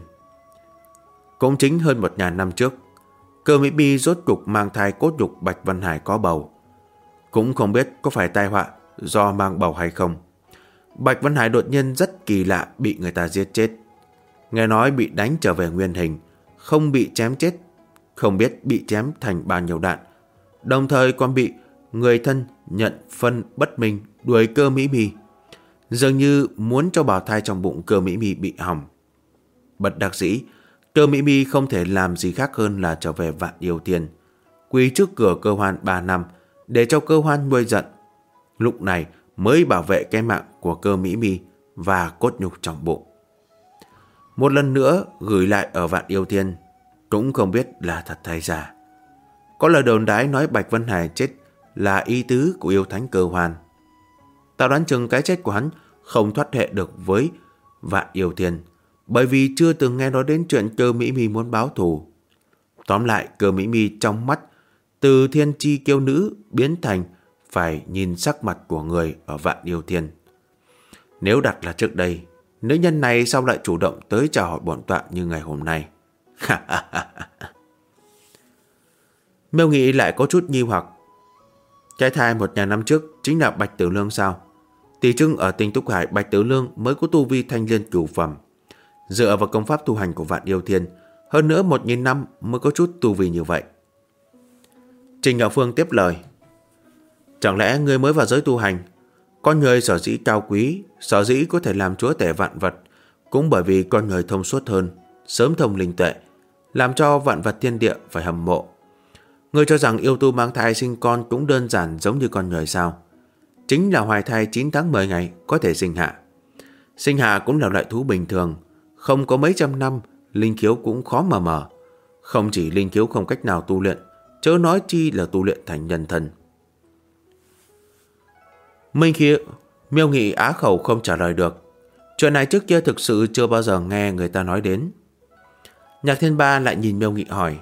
Cũng chính hơn 1000 năm trước, Cơ Mỹ Mi rốt cục mang thai cốt nhục Bạch Vân Hải có bầu. Cũng không biết có phải tai họa do mang bầu hay không, Bạch Vân Hải đột nhiên rất kỳ lạ bị người ta giết chết. Nghe nói bị đánh trở về nguyên hình, không bị chém chết, không biết bị chém thành bao nhiêu đạn. Đồng thời còn bị người thân nhận phân bất minh đuổi Cơ Mỹ Mi, dường như muốn cho bào thai trong bụng Cơ Mỹ Mi bị hỏng. Bất đắc dĩ, Cơ Mỹ Mi không thể làm gì khác hơn là trở về Vạn Yêu Thiên, quỳ trước cửa Cơ Hoan 3 năm để cho Cơ Hoan nuôi giận. Lúc này mới bảo vệ cái mạng của Cơ Mỹ Mi và cốt nhục trong bụng. Một lần nữa gửi lại ở Vạn Yêu Thiên, cũng không biết là thật hay giả. Có lời đồn đãi nói Bạch Vân Hải chết là ý tứ của yêu thánh Cơ Hoan. Ta đoán chừng cái chết của hắn không thoát hệ được với Vạn Yêu Thiên, bởi vì chưa từng nghe nói đến chuyện Cơ Mỹ Mi muốn báo thù. Tóm lại, Cơ Mỹ Mi trong mắt từ thiên chi kiêu nữ biến thành phải nhìn sắc mặt của người ở Vạn Yêu Thiên. Nếu đặt là trước đây, nữ nhân này sao lại chủ động tới chào hỏi bổn tọa như ngày hôm nay? Miêu Nghị lại có chút nghi hoặc. Cái thai 1000 năm trước chính là Bạch Tử Lương sao? Tỷ trưng ở Tinh Túc Hải, Bạch Tử Lương mới có tu vi thanh liên cửu phẩm, dựa vào công pháp tu hành của Vạn Yêu Thiên, hơn nữa 1000 năm mới có chút tu vi như vậy. Trình Ngạo Phương tiếp lời. Chẳng lẽ ngươi mới vào giới tu hành? Con người sở dĩ cao quý, sở dĩ có thể làm chúa tể vạn vật, cũng bởi vì con người thông suốt hơn, sớm thông linh tuệ, làm cho vạn vật thiên địa phải hâm mộ. Ngươi cho rằng yêu tu mang thai sinh con cũng đơn giản giống như con người sao? Chính là hoài thai 9 tháng 10 ngày có thể sinh hạ. Sinh hạ cũng là loại thú bình thường, không có mấy trăm năm, linh khiếu cũng khó mà mở. Không chỉ linh khiếu không cách nào tu luyện, chớ nói chi là tu luyện thành nhân thân. Minh Khiếu, Miêu Nghị á khẩu không trả lời được. Chuyện này trước kia thực sự chưa bao giờ nghe người ta nói đến. Nhạc Thiên Ba lại nhìn Miêu Nghị hỏi.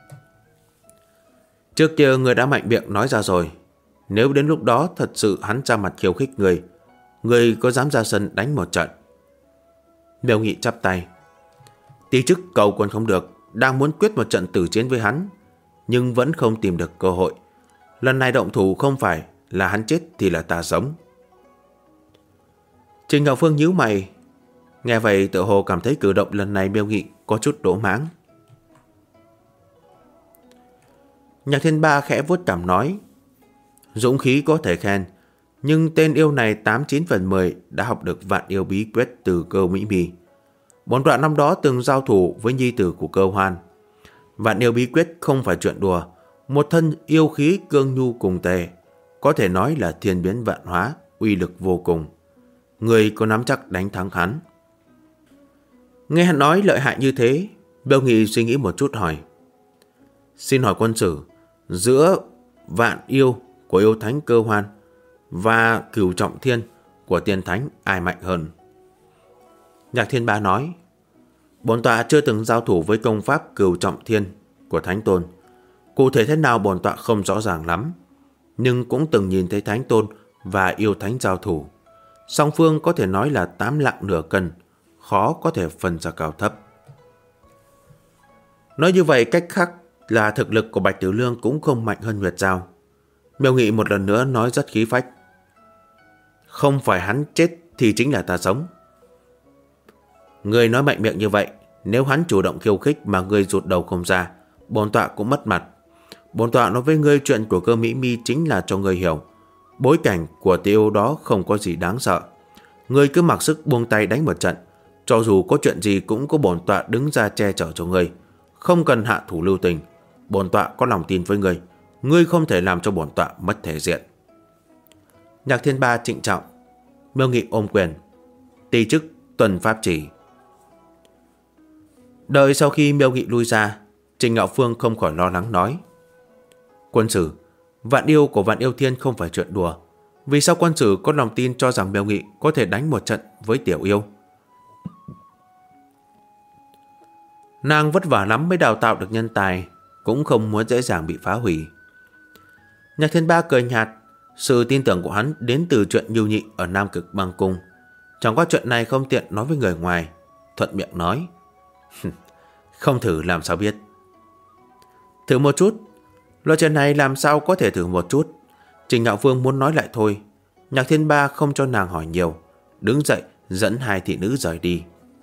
Trước kia người đã mạnh miệng nói ra rồi. Nếu đến lúc đó thật sự hắn ra mặt khiêu khích người có dám ra sân đánh một trận? Miêu Nghị chắp tay. Tí chức cầu còn không được, đang muốn quyết một trận tử chiến với hắn, nhưng vẫn không tìm được cơ hội. Lần này động thủ không phải là hắn chết thì là ta sống. Trình Ngạo Phương nhíu mày. Nghe vậy tự hồ cảm thấy cử động lần này Miêu Nghị có chút đổ máng. Nhạc Thiên Ba khẽ vuốt cằm nói. Dũng khí có thể khen, nhưng tên yêu này 89 phần 10 đã học được Vạn Yêu bí quyết từ Cơ Mỹ Mi. Bổn tọa năm đó từng giao thủ với nhi tử của Cơ Hoan. Vạn Yêu bí quyết không phải chuyện đùa, một thân yêu khí cương nhu cùng tề, có thể nói là thiên biến vạn hóa, uy lực vô cùng. Người có nắm chắc đánh thắng hắn? Nghe hắn nói lợi hại như thế, Miêu Nghị suy nghĩ một chút hỏi. Xin hỏi quân sử, giữa Vạn Yêu của yêu thánh Cơ Hoan và Cửu Trọng Thiên của tiên thánh ai mạnh hơn? Nhạc Thiên Ba nói. Bổn tọa chưa từng giao thủ với công pháp Cửu Trọng Thiên của Thánh Tôn. Cụ thể thế nào bổn tọa không rõ ràng lắm, nhưng cũng từng nhìn thấy Thánh Tôn và yêu thánh giao thủ. Song phương có thể nói là 8 lạng nửa cân, khó có thể phân ra cao thấp. Nói như vậy cách khác là thực lực của Bạch Tử Lương cũng không mạnh hơn Nguyệt Giao. Miêu Nghị một lần nữa nói rất khí phách. Không phải hắn chết thì chính là ta sống. Người nói mạnh miệng như vậy, nếu hắn chủ động khiêu khích mà ngươi rụt đầu không ra, bổn tọa cũng mất mặt. Bổn tọa nói với ngươi chuyện của Cơ Mỹ Mi chính là cho ngươi hiểu. Bối cảnh của tiêu đó không có gì đáng sợ. Ngươi cứ mặc sức buông tay đánh một trận, cho dù có chuyện gì cũng có bổn tọa đứng ra che chở cho ngươi, không cần hạ thủ lưu tình. Bổn tọa có lòng tin với ngươi, ngươi không thể làm cho bổn tọa mất thể diện. Nhạc Thiên Ba trịnh trọng. Miêu Nghị ôm quyền. Ti chức tuần pháp chỉ. Đợi sau khi Miêu Nghị lui ra, Trình Ngạo Phương không khỏi lo lắng nói. Quân sử, Vạn Yêu của Vạn Yêu Thiên không phải chuyện đùa. Vì sao quân sử có lòng tin cho rằng Miêu Nghị có thể đánh một trận với tiểu yêu? Nàng vất vả lắm mới đào tạo được nhân tài, cũng không muốn dễ dàng bị phá hủy. Nhạc Thiên Ba cười nhạt. Sự tin tưởng của hắn đến từ chuyện Nhu Nhị ở Nam Cực Băng Cung. Chẳng qua chuyện này không tiện nói với người ngoài, thuận miệng nói. Không thử làm sao biết. Thử một chút. Loại chuyện này làm sao có thể thử một chút? Trình Ngạo Phương muốn nói lại thôi. Nhạc Thiên Ba không cho nàng hỏi nhiều, đứng dậy dẫn hai thị nữ rời đi.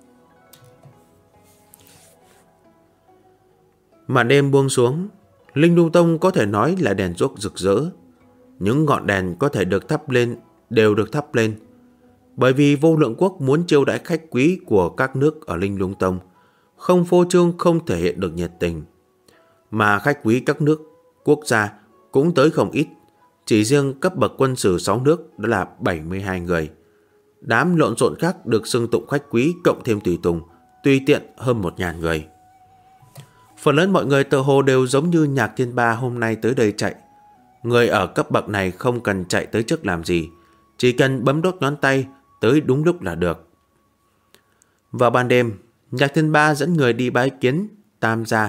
Màn đêm buông xuống, Linh Lung Tông có thể nói là đèn đuốc rực rỡ. Những ngọn đèn có thể được thắp lên đều được thắp lên, bởi vì Vô Lượng Quốc muốn chiêu đãi khách quý của các nước ở Linh Lung Tông, không phô trương không thể hiện được nhiệt tình. Mà khách quý các nước, quốc gia cũng tới không ít. Chỉ riêng cấp bậc quân sử 6 nước đã là 72 người. Đám lộn xộn khác được xưng tụng khách quý cộng thêm tùy tùng, tùy tiện hơn 1000 người. Phần lớn mọi người tự hồ đều giống như Nhạc Thiên Ba hôm nay tới đây chạy. Người ở cấp bậc này không cần chạy tới trước làm gì, chỉ cần bấm đốt ngón tay tới đúng lúc là được. Vào ban đêm, Nhạc Thiên Ba dẫn người đi bái kiến Tam gia,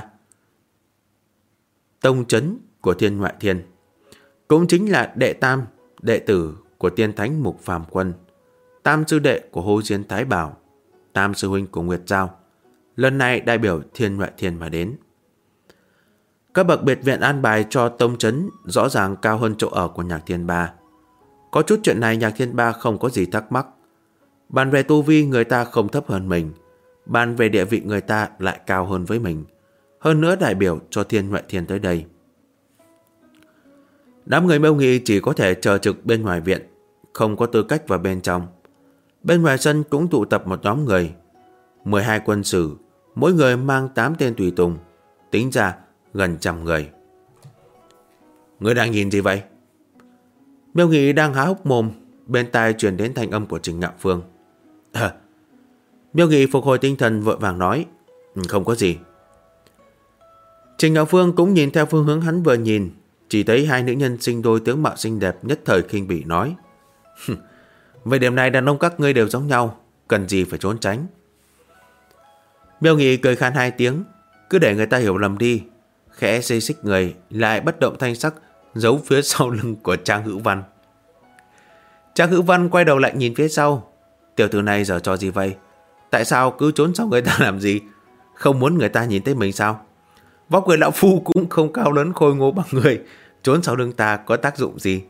tông trấn của Thiên Ngoại Thiên, cũng chính là đệ tam, đệ tử của Tiên Thánh Mục Phàm Quân, tam sư đệ của Hồ Diên Thái Bảo, tam sư huynh của Nguyệt Giao, lần này đại biểu Thiên Ngoại Thiên mà đến. Các bậc biệt viện an bài cho tông trấn rõ ràng cao hơn chỗ ở của Nhạc Thiên Ba. Có chút chuyện này Nhạc Thiên Ba không có gì thắc mắc. Bàn về tu vi người ta không thấp hơn mình, bàn về địa vị người ta lại cao hơn với mình. Hơn nữa đại biểu cho Thiên Huệ Thiên tới đây. Đám người Miêu Nghị chỉ có thể chờ trực bên ngoài viện, không có tư cách vào bên trong. Bên ngoài sân cũng tụ tập một nhóm người, 12 quân sử, mỗi người mang 8 tên tùy tùng, tính ra gần 100 người. Ngươi đang nhìn gì vậy? Miêu Nghị đang há hốc mồm, bên tai truyền đến thanh âm của Trình Ngạo Phương. Miêu Nghị phục hồi tinh thần vội vàng nói, không có gì. Trình Ngạo Phương cũng nhìn theo phương hướng hắn vừa nhìn, chỉ thấy hai nữ nhân sinh đôi tướng mạo xinh đẹp, nhất thời khinh bỉ nói, về điểm này đàn ông các ngươi đều giống nhau, cần gì phải trốn tránh. Miêu Nghị cười khan 2 tiếng, cứ để người ta hiểu lầm đi, khẽ xê xích người, lại bất động thanh sắc giấu phía sau lưng của Trang Hữu Văn. Trang Hữu Văn quay đầu lại nhìn phía sau. Tiểu tử này giờ trò gì vậy? Tại sao cứ trốn sau người ta làm gì? Không muốn người ta nhìn thấy mình sao? Vóc người lão phu cũng không cao lớn khôi ngô bằng người, trốn sau lưng ta có tác dụng gì?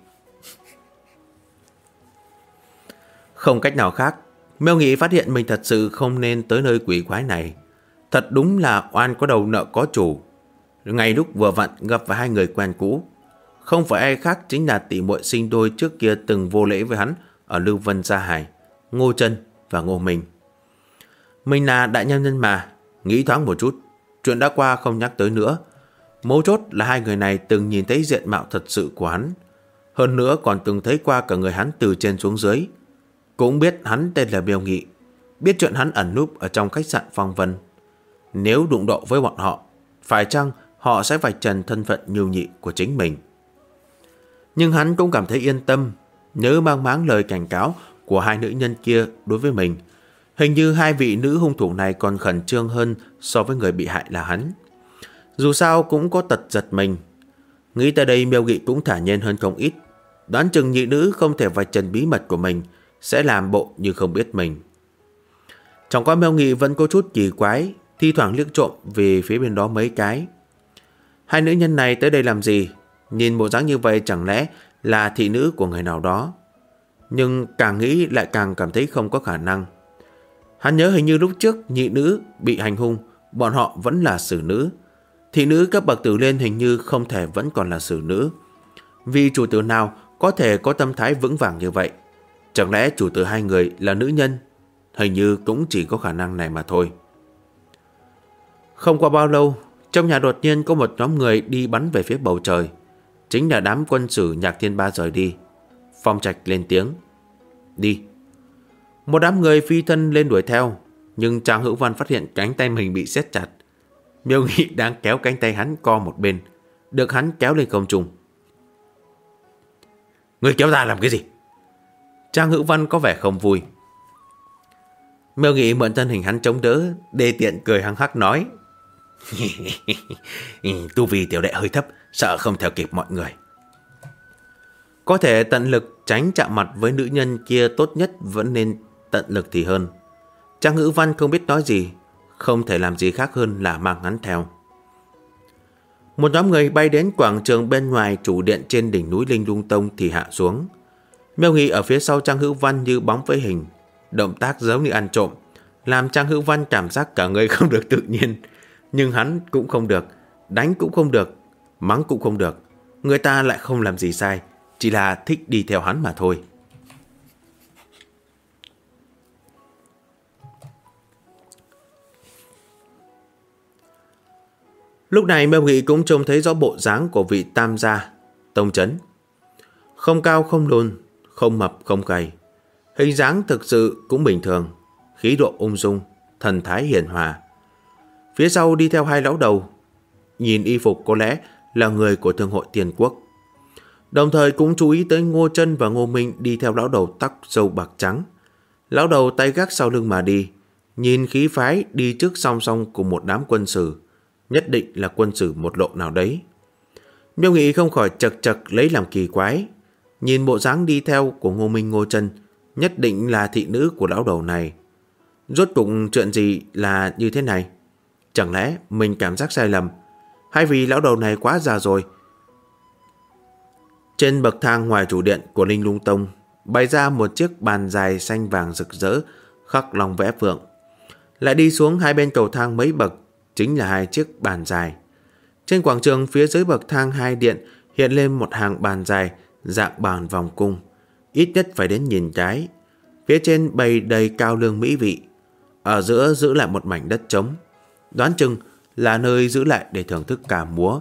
Không cách nào khác, Miêu Nghị phát hiện mình thật sự không nên tới nơi quỷ quái này. Thật đúng là oan có đầu nợ có chủ. Ngay lúc vừa vặn gặp phải hai người quen cũ, không phải ai khác chính là tỷ muội sinh đôi trước kia từng vô lễ với hắn ở Lưu Vân Gia Hải, Ngô Chân và Ngô Minh. Mình là đại nhân nhân mà, nghĩ thoáng một chút, chuyện đã qua không nhắc tới nữa. Mấu chốt là hai người này từng nhìn thấy diện mạo thật sự của hắn, hơn nữa còn từng thấy qua cả người hắn từ trên xuống dưới. Cũng biết hắn tên là Miêu Nghị, biết chuyện hắn ẩn núp ở trong khách sạn Phong Vân. Nếu đụng độ với bọn họ, phải chăng họ sẽ vạch trần thân phận nhu nhị của chính mình? Nhưng hắn cũng cảm thấy yên tâm, nhớ mang máng lời cảnh cáo của hai nữ nhân kia đối với mình. Hình như hai vị nữ hung thủ này còn khẩn trương hơn so với người bị hại là hắn. Dù sao cũng có tật giật mình. Nghĩ tới đây Miêu Nghị cũng thả nhiên hơn không ít. Đoán chừng nhị nữ không thể vạch trần bí mật của mình, sẽ làm bộ như không biết mình. Trong con Miêu Nghị vẫn có chút kỳ quái, thi thoảng liếc trộm về phía bên đó mấy cái. Hai nữ nhân này tới đây làm gì? Nhìn bộ dáng như vậy chẳng lẽ là thị nữ của người nào đó? Nhưng càng nghĩ lại càng cảm thấy không có khả năng. Hắn nhớ hình như lúc trước nhị nữ bị hành hung, bọn họ vẫn là xử nữ. Thị nữ cấp bậc tử lên hình như không thể vẫn còn là xử nữ. Vì chủ tử nào có thể có tâm thái vững vàng như vậy? Chẳng lẽ chủ tử hai người là nữ nhân? Hình như cũng chỉ có khả năng này mà thôi. Không qua bao lâu, trong nhà đột nhiên có một nhóm người đi bắn về phía bầu trời. Chính là đám quân sử Nhạc Thiên Ba rời đi. Phong Trạch lên tiếng, đi. Một đám người phi thân lên đuổi theo, nhưng Trang Hữu Văn phát hiện cánh tay mình bị siết chặt. Miêu Nghị đang kéo cánh tay hắn co một bên, được hắn kéo lên không trung. Người kéo ra làm cái gì? Trang Hữu Văn có vẻ không vui. Miêu Nghị mượn thân hình hắn chống đỡ, đê tiện cười hăng hắc nói, tu vi tiểu đệ hơi thấp, sợ không theo kịp mọi người. Có thể tận lực tránh chạm mặt với nữ nhân kia, tốt nhất vẫn nên tận lực thì hơn. Trang Hữu Văn không biết nói gì, không thể làm gì khác hơn là mang hắn theo. Một nhóm người bay đến quảng trường bên ngoài chủ điện trên đỉnh núi Linh Lung Tông thì hạ xuống. Miêu Nghị ở phía sau Trang Hữu Văn như bóng với hình, động tác giống như ăn trộm, làm Trang Hữu Văn cảm giác cả người không được tự nhiên. Nhưng hắn cũng không được, đánh cũng không được, mắng cũng không được. Người ta lại không làm gì sai, chỉ là thích đi theo hắn mà thôi. Lúc này Miêu Nghị cũng trông thấy rõ bộ dáng của vị tam gia tông trấn. Không cao không lùn, không mập không gầy, hình dáng thực sự cũng bình thường, khí độ ung dung, thần thái hiền hòa. Phía sau đi theo hai lão đầu, nhìn y phục có lẽ là người của Thương hội Tiền Quốc. Đồng thời cũng chú ý tới Ngô Chân và Ngô Minh đi theo lão đầu tóc râu bạc trắng. Lão đầu tay gác sau lưng mà đi, nhìn khí phái đi trước song song cùng một đám quân sử, nhất định là quân sử một lộ nào đấy. Miêu Nghị không khỏi chật chật lấy làm kỳ quái, nhìn bộ dáng đi theo của Ngô Minh Ngô Chân, nhất định là thị nữ của lão đầu này. Rốt cuộc chuyện gì là như thế này? Chẳng lẽ mình cảm giác sai lầm, hay vì lão đầu này quá già rồi? Trên bậc thang ngoài chủ điện của Linh Lung Tông bày ra một chiếc bàn dài xanh vàng rực rỡ, khắc long vẽ phượng. Lại đi xuống hai bên cầu thang mấy bậc chính là hai chiếc bàn dài. Trên quảng trường phía dưới bậc thang hai điện hiện lên một hàng bàn dài dạng bàn vòng cung, ít nhất phải đến nhìn trái. Phía trên bày đầy cao lương mỹ vị, ở giữa giữ lại một mảnh đất trống, đoán chừng là nơi giữ lại để thưởng thức ca múa.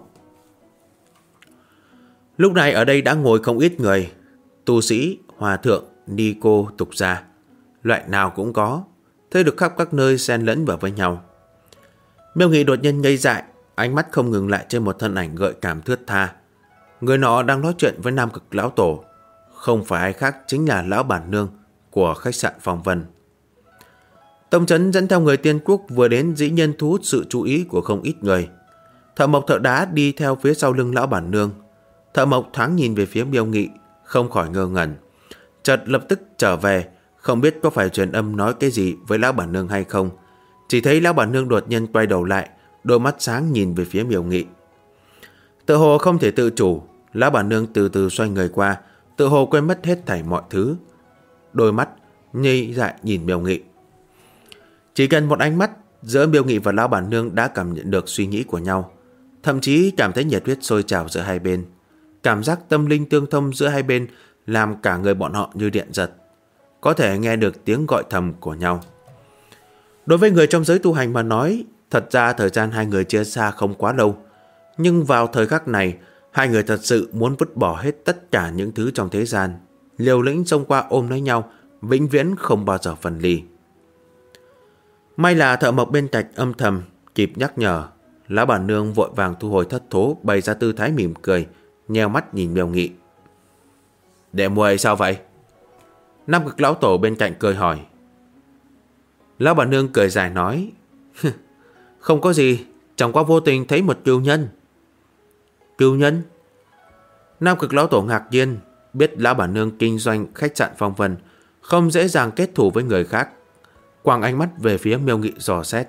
Lúc này ở đây đã ngồi không ít người, tu sĩ, hòa thượng, ni cô, tục gia, loại nào cũng có, thuê được khắp các nơi xen lẫn vào với nhau. Miêu Nghị đột nhiên ngây dại, ánh mắt không ngừng lại trên một thân ảnh gợi cảm thướt tha. Người nọ đang nói chuyện với Nam Cực lão tổ, không phải ai khác chính là lão bản nương của khách sạn Phong Vân. Tông trấn dẫn theo người Tiên Quốc vừa đến dĩ nhiên thu hút sự chú ý của không ít người. Thợ mộc thợ đá đi theo phía sau lưng lão bản nương. Thợ mộc thoáng nhìn về phía Miêu Nghị, không khỏi ngơ ngẩn. Chợt lập tức trở về, không biết có phải truyền âm nói cái gì với lão bản nương hay không. Chỉ thấy lão bản nương đột nhiên quay đầu lại, đôi mắt sáng nhìn về phía Miêu Nghị. Tự hồ không thể tự chủ, lão bản nương từ từ xoay người qua, tự hồ quên mất hết thảy mọi thứ. Đôi mắt ngây dại nhìn Miêu Nghị. Chỉ cần một ánh mắt, giữa Miêu Nghị và lão bản nương đã cảm nhận được suy nghĩ của nhau, thậm chí cảm thấy nhiệt huyết sôi trào giữa hai bên. Cảm giác tâm linh tương thông giữa hai bên làm cả người bọn họ như điện giật, có thể nghe được tiếng gọi thầm của nhau. Đối với người trong giới tu hành mà nói, thật ra thời gian hai người chia xa không quá lâu, nhưng vào thời khắc này, hai người thật sự muốn vứt bỏ hết tất cả những thứ trong thế gian, liều lĩnh xông qua ôm lấy nhau, vĩnh viễn không bao giờ phân ly. May là thợ mộc bên cạnh âm thầm kịp nhắc nhở. Lão bản nương vội vàng thu hồi thất thố, bày ra tư thái mỉm cười, nheo mắt nhìn Miêu Nghị. Đệ muội sao vậy? Nam Cực lão tổ bên cạnh cười hỏi. Lão bản nương cười dài nói. Không có gì, chẳng qua vô tình thấy một cừu nhân. Cừu nhân? Nam Cực lão tổ ngạc nhiên, biết lão bản nương kinh doanh khách sạn Phong Vân, không dễ dàng kết thù với người khác. Quang ánh mắt về phía Miêu Nghị dò xét.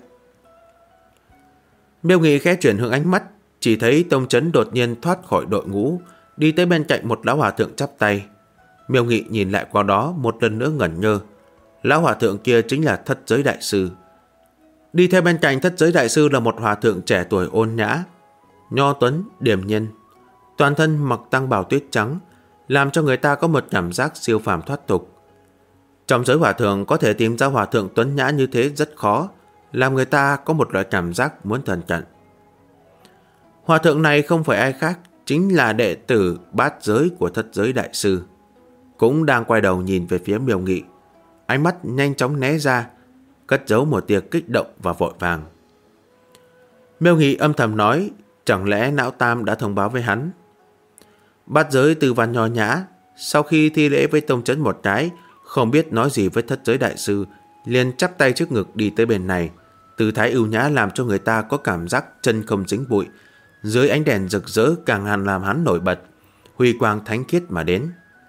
Miêu Nghị khẽ chuyển hướng ánh mắt, chỉ thấy Tông Chấn đột nhiên thoát khỏi đội ngũ, đi tới bên cạnh một lão hòa thượng chắp tay. Miêu Nghị nhìn lại qua đó một lần nữa ngẩn ngơ. Lão hòa thượng kia chính là Thất Giới Đại Sư. Đi theo bên cạnh Thất Giới Đại Sư là một hòa thượng trẻ tuổi ôn nhã, nho tuấn, điềm nhiên, toàn thân mặc tăng bào tuyết trắng, làm cho người ta có một cảm giác siêu phàm thoát tục. Trong giới hòa thượng có thể tìm ra hòa thượng tuấn nhã như thế rất khó, làm người ta có một loại cảm giác muốn thân cận. Hòa thượng này không phải ai khác, chính là đệ tử bát giới của Thất Giới Đại Sư, cũng đang quay đầu nhìn về phía Miêu Nghị, ánh mắt nhanh chóng né ra, cất giấu một tia kích động và vội vàng. Miêu Nghị âm thầm nói, chẳng lẽ Não Tam đã thông báo với hắn? Bát giới Tư Văn nho nhã, sau khi thi lễ với Tông Chấn một cái, không biết nói gì với Thất Giới Đại Sư, liền chắp tay trước ngực đi tới bên này. Tư thái ưu nhã làm cho người ta có cảm giác chân không dính bụi, dưới ánh đèn rực rỡ càng hàn làm hắn nổi bật, huy quang thánh khiết mà đến.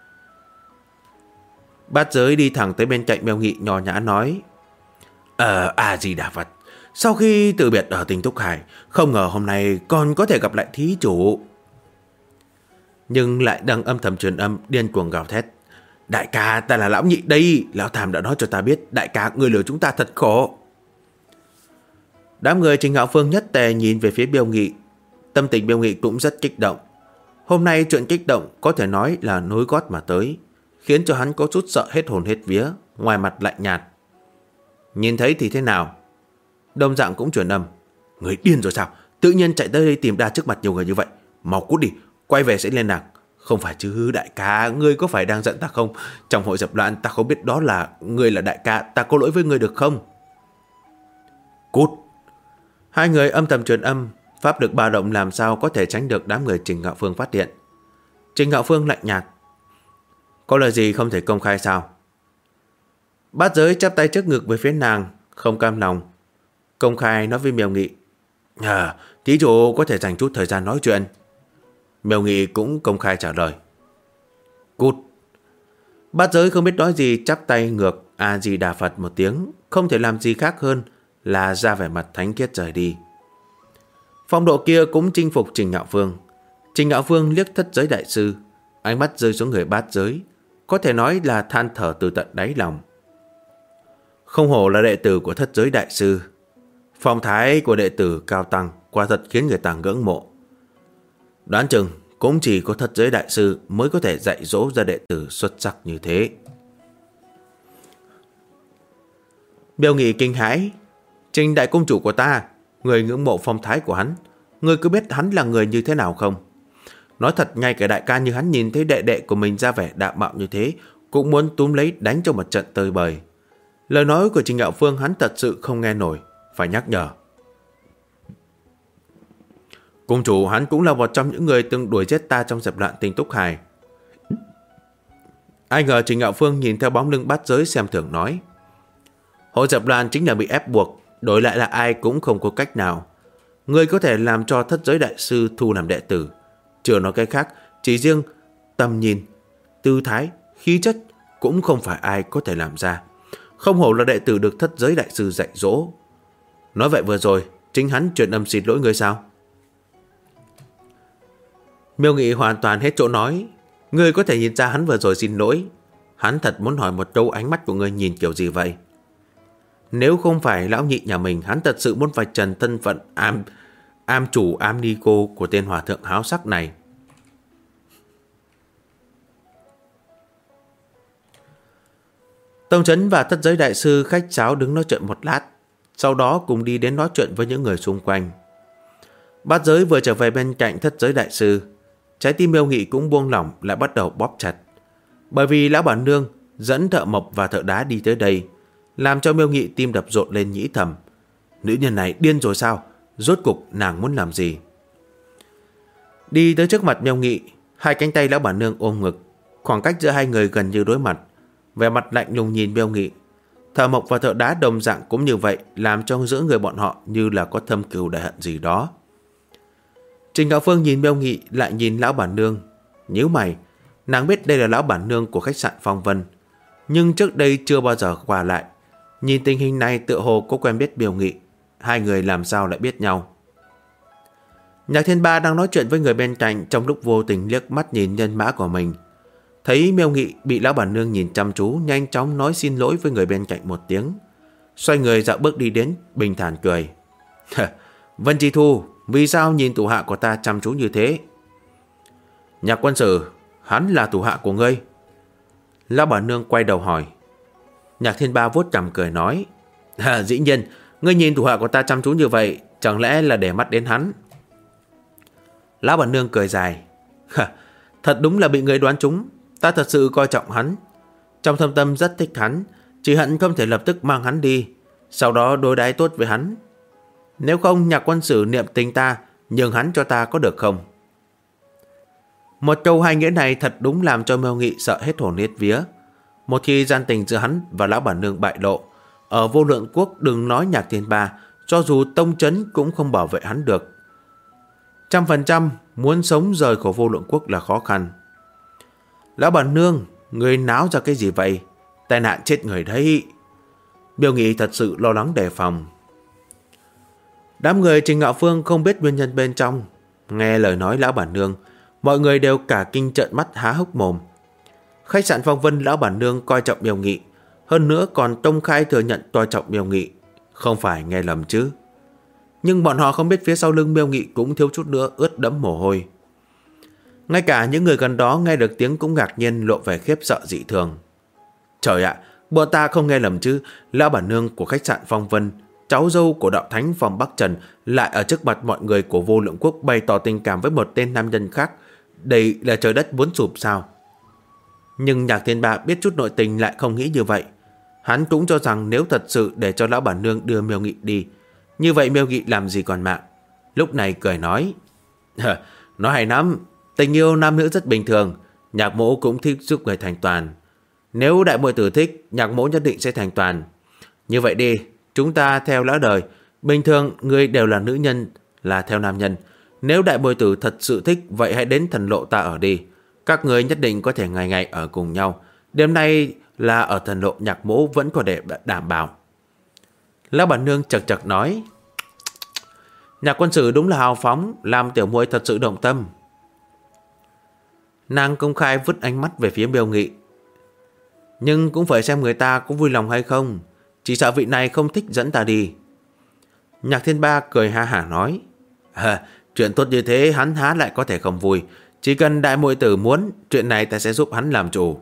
Bát giới đi thẳng tới bên cạnh Miêu Nghị nhỏ nhã nói. A-di-đà Phật, sau khi từ biệt ở Tinh Túc Hải, không ngờ hôm nay còn có thể gặp lại thí chủ. Nhưng lại đang âm thầm truyền âm điên cuồng gào thét. Đại ca, ta là lão nhị đây, lão Tham đã nói cho ta biết, đại ca, người lừa chúng ta thật khổ. Đám người Trình Hạo Phương nhất tề nhìn về phía Miêu Nghị. Tâm tình Miêu Nghị cũng rất kích động. Hôm nay chuyện kích động có thể nói là nối gót mà tới, khiến cho hắn có chút sợ hết hồn hết vía, ngoài mặt lạnh nhạt. Nhìn thấy thì thế nào? Đồng dạng cũng truyền âm. Người điên rồi sao? Tự nhiên chạy tới đây tìm đa trước mặt nhiều người như vậy. Mau cút đi, quay về sẽ lên nàng. Không phải chứ đại ca, ngươi có phải đang giận ta không? Trong hội dập loạn ta không biết đó là ngươi là đại ca, ta có lỗi với ngươi được không? Cút! Hai người âm thầm truyền âm, pháp lực ba động làm sao có thể tránh được đám người Trình Hạo Phương phát hiện. Trình Hạo Phương lạnh nhạt. Có lời gì không thể công khai sao? Bát giới chắp tay trước ngực về phía nàng, không cam lòng. Công khai nói với Miêu Nghị. Thí chủ có thể dành chút thời gian nói chuyện. Miêu Nghị cũng công khai trả lời. Cút! Bát giới không biết nói gì, chắp tay ngược A-di-đà Phật một tiếng, không thể làm gì khác hơn là ra vẻ mặt thánh khiết rời đi. Phong độ kia cũng chinh phục Trình Ngạo Phương. Trình Ngạo Phương liếc thất giới đại sư, ánh mắt rơi xuống người bát giới, có thể nói là than thở từ tận đáy lòng. Không hổ là đệ tử của thất giới đại sư. Phong thái của đệ tử cao tăng quả thật khiến người ta ngưỡng mộ. Đoán chừng cũng chỉ có thất giới đại sư mới có thể dạy dỗ ra đệ tử xuất sắc như thế. Miêu Nghị kinh hãi. Trình đại công chủ của ta, người ngưỡng mộ phong thái của hắn, người cứ biết hắn là người như thế nào không? Nói thật, ngay cả đại ca như hắn nhìn thấy đệ đệ của mình ra vẻ đạm bạo như thế cũng muốn túm lấy đánh cho một trận tơi bời. Lời nói của Trình Ngạo Phương hắn thật sự không nghe nổi, phải nhắc nhở. Cung chủ hắn cũng là một trong những người từng đuổi giết ta trong dẹp loạn Tinh Túc Hải. Ai ngờ Trình Ngạo Phương nhìn theo bóng lưng bát giới xem thường nói. Hội dẹp loạn chính là bị ép buộc, đổi lại là ai cũng không có cách nào. Người có thể làm cho thất giới đại sư thu làm đệ tử. Chưa nói cái khác, chỉ riêng tầm nhìn, tư thái, khí chất cũng không phải ai có thể làm ra. Không hổ là đệ tử được thất giới đại sư dạy dỗ. Nói vậy vừa rồi, chính hắn truyền âm xin lỗi người sao? Miêu Nghị hoàn toàn hết chỗ nói. Ngươi có thể nhìn ra hắn vừa rồi xin lỗi. Hắn thật muốn hỏi một câu, ánh mắt của ngươi nhìn kiểu gì vậy? Nếu không phải lão nhị nhà mình, hắn thật sự muốn vạch trần thân phận am chủ am ni cô của tên hòa thượng háo sắc này. Tông Chấn và thất giới đại sư khách sáo đứng nói chuyện một lát, sau đó cùng đi đến nói chuyện với những người xung quanh. Bát giới vừa trở về bên cạnh thất giới đại sư, trái tim Miêu Nghị cũng buông lỏng, lại bắt đầu bóp chặt. Bởi vì lão bản nương dẫn thợ mộc và thợ đá đi tới đây, làm cho Miêu Nghị tim đập rộn lên, nghĩ thầm. Nữ nhân này điên rồi sao? Rốt cục nàng muốn làm gì? Đi tới trước mặt Miêu Nghị, hai cánh tay lão bản nương ôm ngực, khoảng cách giữa hai người gần như đối mặt, vẻ mặt lạnh lùng nhìn Miêu Nghị. Thợ mộc và thợ đá đồng dạng cũng như vậy, làm cho giữa người bọn họ như là có thâm cừu đại hận gì đó. Trình Ngạo Phương nhìn Miêu Nghị, lại nhìn lão bản nương, nhíu mày. Nàng biết đây là lão bản nương của khách sạn Phong Vân, nhưng trước đây chưa bao giờ qua lại. Nhìn tình hình này tựa hồ có quen biết Miêu Nghị, hai người làm sao lại biết nhau? Nhạc Thiên Ba đang nói chuyện với người bên cạnh, trong lúc vô tình liếc mắt nhìn nhân mã của mình. Thấy Miêu Nghị bị lão bản nương nhìn chăm chú, nhanh chóng nói xin lỗi với người bên cạnh một tiếng, xoay người dạo bước đi đến, bình thản cười. Vân Chi Thu, vì sao nhìn thủ hạ của ta chăm chú như thế? Nhạc quân sử, hắn là thủ hạ của ngươi? Lão bản nương quay đầu hỏi. Nhạc Thiên Ba vuốt cằm cười nói. Dĩ nhiên, ngươi nhìn thủ hạ của ta chăm chú như vậy, chẳng lẽ là để mắt đến hắn? Lão bản nương cười dài. Thật đúng là bị ngươi đoán trúng, ta thật sự coi trọng hắn. Trong thâm tâm rất thích hắn, chỉ hận không thể lập tức mang hắn đi, sau đó đối đãi tốt với hắn. Nếu không, Nhạc quân sử niệm tình ta, nhường hắn cho ta có được không? Một câu hai nghĩa này thật đúng làm cho Miêu Nghị sợ hết hồn hết vía. Một khi gian tình giữa hắn và lão bản nương bại lộ, ở Vô Lượng Quốc đừng nói Nhạc Thiên Ba, cho dù Tông Chấn cũng không bảo vệ hắn được. 100% muốn sống rời khỏi Vô Lượng Quốc là khó khăn. Lão bản nương, người náo ra cái gì vậy? Tai nạn chết người đấy. Miêu Nghị thật sự lo lắng đề phòng. Đám người Trình Ngạo Phương không biết nguyên nhân bên trong, nghe lời nói lão bản nương, mọi người đều cả kinh trợn mắt há hốc mồm. Khách sạn Phong Vân lão bản nương coi trọng Miêu Nghị, hơn nữa còn công khai thừa nhận coi trọng Miêu Nghị, không phải nghe lầm chứ? Nhưng bọn họ không biết phía sau lưng Miêu Nghị cũng thiếu chút nữa ướt đẫm mồ hôi. Ngay cả những người gần đó nghe được tiếng cũng ngạc nhiên, lộ vẻ khiếp sợ dị thường. Trời ạ, bọn ta không nghe lầm chứ? Lão bản nương của khách sạn Phong Vân, cháu dâu của đạo thánh Phong Bắc Trần, lại ở trước mặt mọi người của Vô Lượng Quốc bày tỏ tình cảm với một tên nam nhân khác. Đây là trời đất muốn sụp sao? Nhưng Nhạc Thiên Ba biết chút nội tình lại không nghĩ như vậy. Hắn cũng cho rằng nếu thật sự để cho lão bản nương đưa Miêu Nghị đi, như vậy Miêu Nghị làm gì còn mạng. Lúc này cười nói. Nói hay lắm, tình yêu nam nữ rất bình thường, Nhạc mỗ cũng thích giúp người thành toàn. Nếu đại muội tử thích, Nhạc mỗ nhất định sẽ thành toàn. Như vậy đi, chúng ta theo lẽ đời, bình thường người đều là nữ nhân, là theo nam nhân. Nếu đại muội tử thật sự thích, vậy hãy đến thần lộ ta ở đi. Các người nhất định có thể ngày ngày ở cùng nhau. Đêm nay là ở thần lộ Nhạc mỗ vẫn có để đảm bảo. Lão bản nương chật chật nói. Nhạc quân sử đúng là hào phóng, làm tiểu muội thật sự động tâm. Nàng công khai vứt ánh mắt về phía Miêu Nghị. Nhưng cũng phải xem người ta có vui lòng hay không. Chỉ sợ vị này không thích dẫn ta đi. Nhạc Thiên Ba cười ha hả nói. Chuyện tốt như thế hắn há lại có thể không vui. Chỉ cần đại muội tử muốn, chuyện này ta sẽ giúp hắn làm chủ.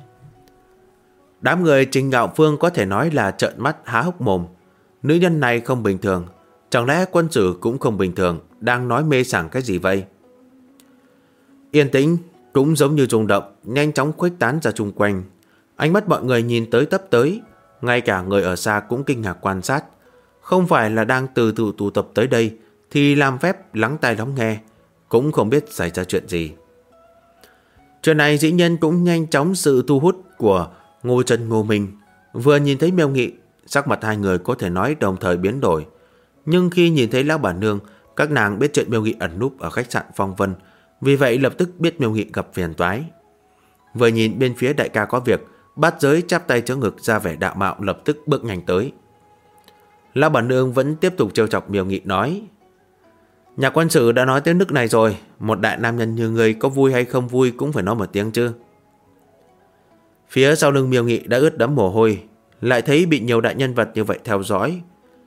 Đám người Trình Ngạo Phương có thể nói là trợn mắt há hốc mồm. Nữ nhân này không bình thường. Chẳng lẽ quân sử cũng không bình thường, đang nói mê sảng cái gì vậy? Yên tĩnh cũng giống như rung động, nhanh chóng khuếch tán ra chung quanh. Ánh mắt mọi người nhìn tới tấp tới, ngay cả người ở xa cũng kinh ngạc quan sát. Không phải là đang từ từ tụ tập tới đây, thì làm phép lắng tai lắng nghe, cũng không biết xảy ra chuyện gì. Chuyện này dĩ nhiên cũng nhanh chóng sự thu hút của Ngô Trân Ngô Minh. Vừa nhìn thấy Miêu Nghị, sắc mặt hai người có thể nói đồng thời biến đổi. Nhưng khi nhìn thấy lão bản nương, các nàng biết chuyện Miêu Nghị ẩn núp ở khách sạn Phong Vân, vì vậy lập tức biết Miêu Nghị gặp phiền toái. Vừa nhìn bên phía đại ca có việc, Bát Giới chắp tay trước ngực ra vẻ đạo mạo, lập tức bước nhanh tới. Lão bản nương vẫn tiếp tục trêu chọc Miêu Nghị nói: Nhà quân sự đã nói tới nước này rồi, một đại nam nhân như người có vui hay không vui cũng phải nói một tiếng chứ. Phía sau lưng Miêu Nghị đã ướt đẫm mồ hôi, lại thấy bị nhiều đại nhân vật như vậy theo dõi.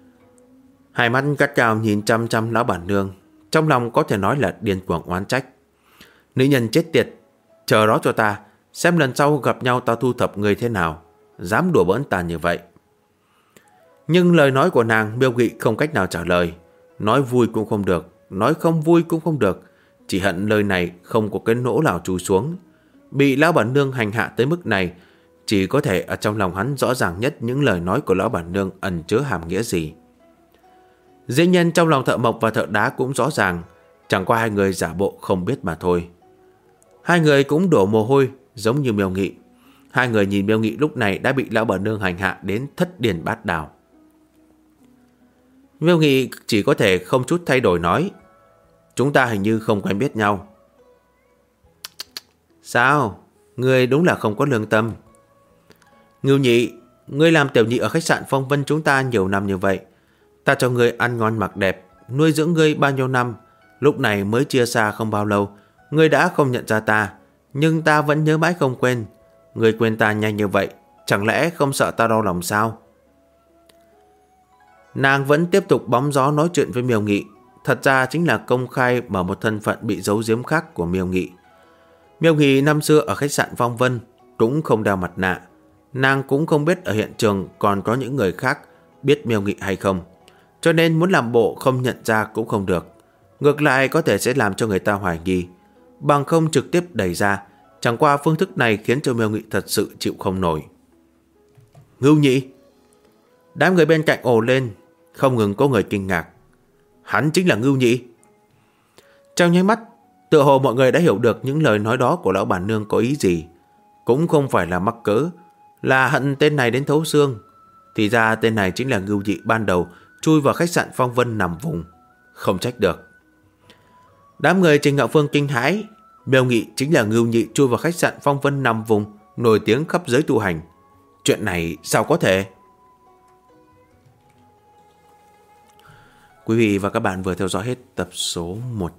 Hai mắt gắt gao nhìn chăm chăm lão bản nương, trong lòng có thể nói là điên cuồng oán trách. Nữ nhân chết tiệt, chờ đó cho ta, xem lần sau gặp nhau ta thu thập người thế nào, dám đùa bỡn ta như vậy. Nhưng lời nói của nàng Miêu Nghị không cách nào trả lời. Nói vui cũng không được, nói không vui cũng không được. Chỉ hận lời này không có cái nỗ nào trù xuống. Bị lão bản nương hành hạ tới mức này, chỉ có thể ở trong lòng hắn rõ ràng nhất những lời nói của lão bản nương ẩn chứa hàm nghĩa gì. Dĩ nhiên trong lòng thợ mộc và thợ đá cũng rõ ràng, chẳng qua hai người giả bộ không biết mà thôi. Hai người cũng đổ mồ hôi giống như Miêu Nghị. Hai người nhìn Miêu Nghị lúc này đã bị lão bản nương hành hạ đến thất điền bát đảo. Miêu Nghị chỉ có thể không chút thay đổi nói: Chúng ta hình như không quen biết nhau. Sao? Ngươi đúng là không có lương tâm. Ngưu Nhị, ngươi làm tiểu nhị ở khách sạn Phong Vân chúng ta nhiều năm như vậy. Ta cho ngươi ăn ngon mặc đẹp, nuôi dưỡng ngươi bao nhiêu năm. Lúc này mới chia xa không bao lâu, ngươi đã không nhận ra ta, nhưng ta vẫn nhớ mãi không quên. Ngươi quên ta nhanh như vậy, chẳng lẽ không sợ ta đau lòng sao? Nàng vẫn tiếp tục bóng gió nói chuyện với Miêu Nghị. Thật ra chính là công khai mở một thân phận bị giấu giếm khác của Miêu Nghị. Miêu Nghị năm xưa ở khách sạn Phong Vân cũng không đeo mặt nạ. Nàng cũng không biết ở hiện trường còn có những người khác biết Miêu Nghị hay không, cho nên muốn làm bộ không nhận ra cũng không được. Ngược lại có thể sẽ làm cho người ta hoài nghi, bằng không trực tiếp đẩy ra. Chẳng qua phương thức này khiến cho Miêu Nghị thật sự chịu không nổi. Ngưu Nhị! Đám người bên cạnh ồ lên, không ngừng có người kinh ngạc. Hắn chính là Ngưu Nhị. Trong nháy mắt, tựa hồ mọi người đã hiểu được những lời nói đó của lão bản nương có ý gì. Cũng không phải là mắc cỡ, là hận tên này đến thấu xương. Thì ra tên này chính là Ngưu Nhị ban đầu chui vào khách sạn Phong Vân nằm vùng. Không trách được. Đám người Trình Ngạo Phương kinh hãi. Miêu Nghị chính là Ngưu Nhị chui vào khách sạn Phong Vân nằm vùng, nổi tiếng khắp giới tu hành. Chuyện này sao có thể? Quý vị và các bạn vừa theo dõi hết tập số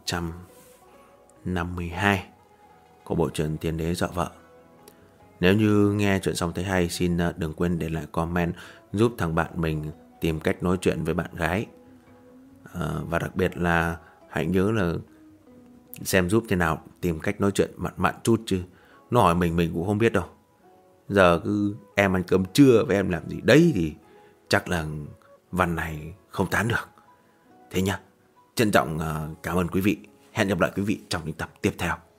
152 của bộ truyện Tiên Đế Dọa Vợ. Nếu như nghe chuyện xong thấy hay, xin đừng quên để lại comment giúp thằng bạn mình tìm cách nói chuyện với bạn gái. Và đặc biệt là hãy nhớ là xem giúp thế nào tìm cách nói chuyện mặn mặn chút, chứ nó hỏi mình cũng không biết đâu. Giờ cứ em ăn cơm trưa với em làm gì đấy thì chắc là văn này không tán được. Thế nhá, trân trọng cảm ơn quý vị. Hẹn gặp lại quý vị trong những tập tiếp theo.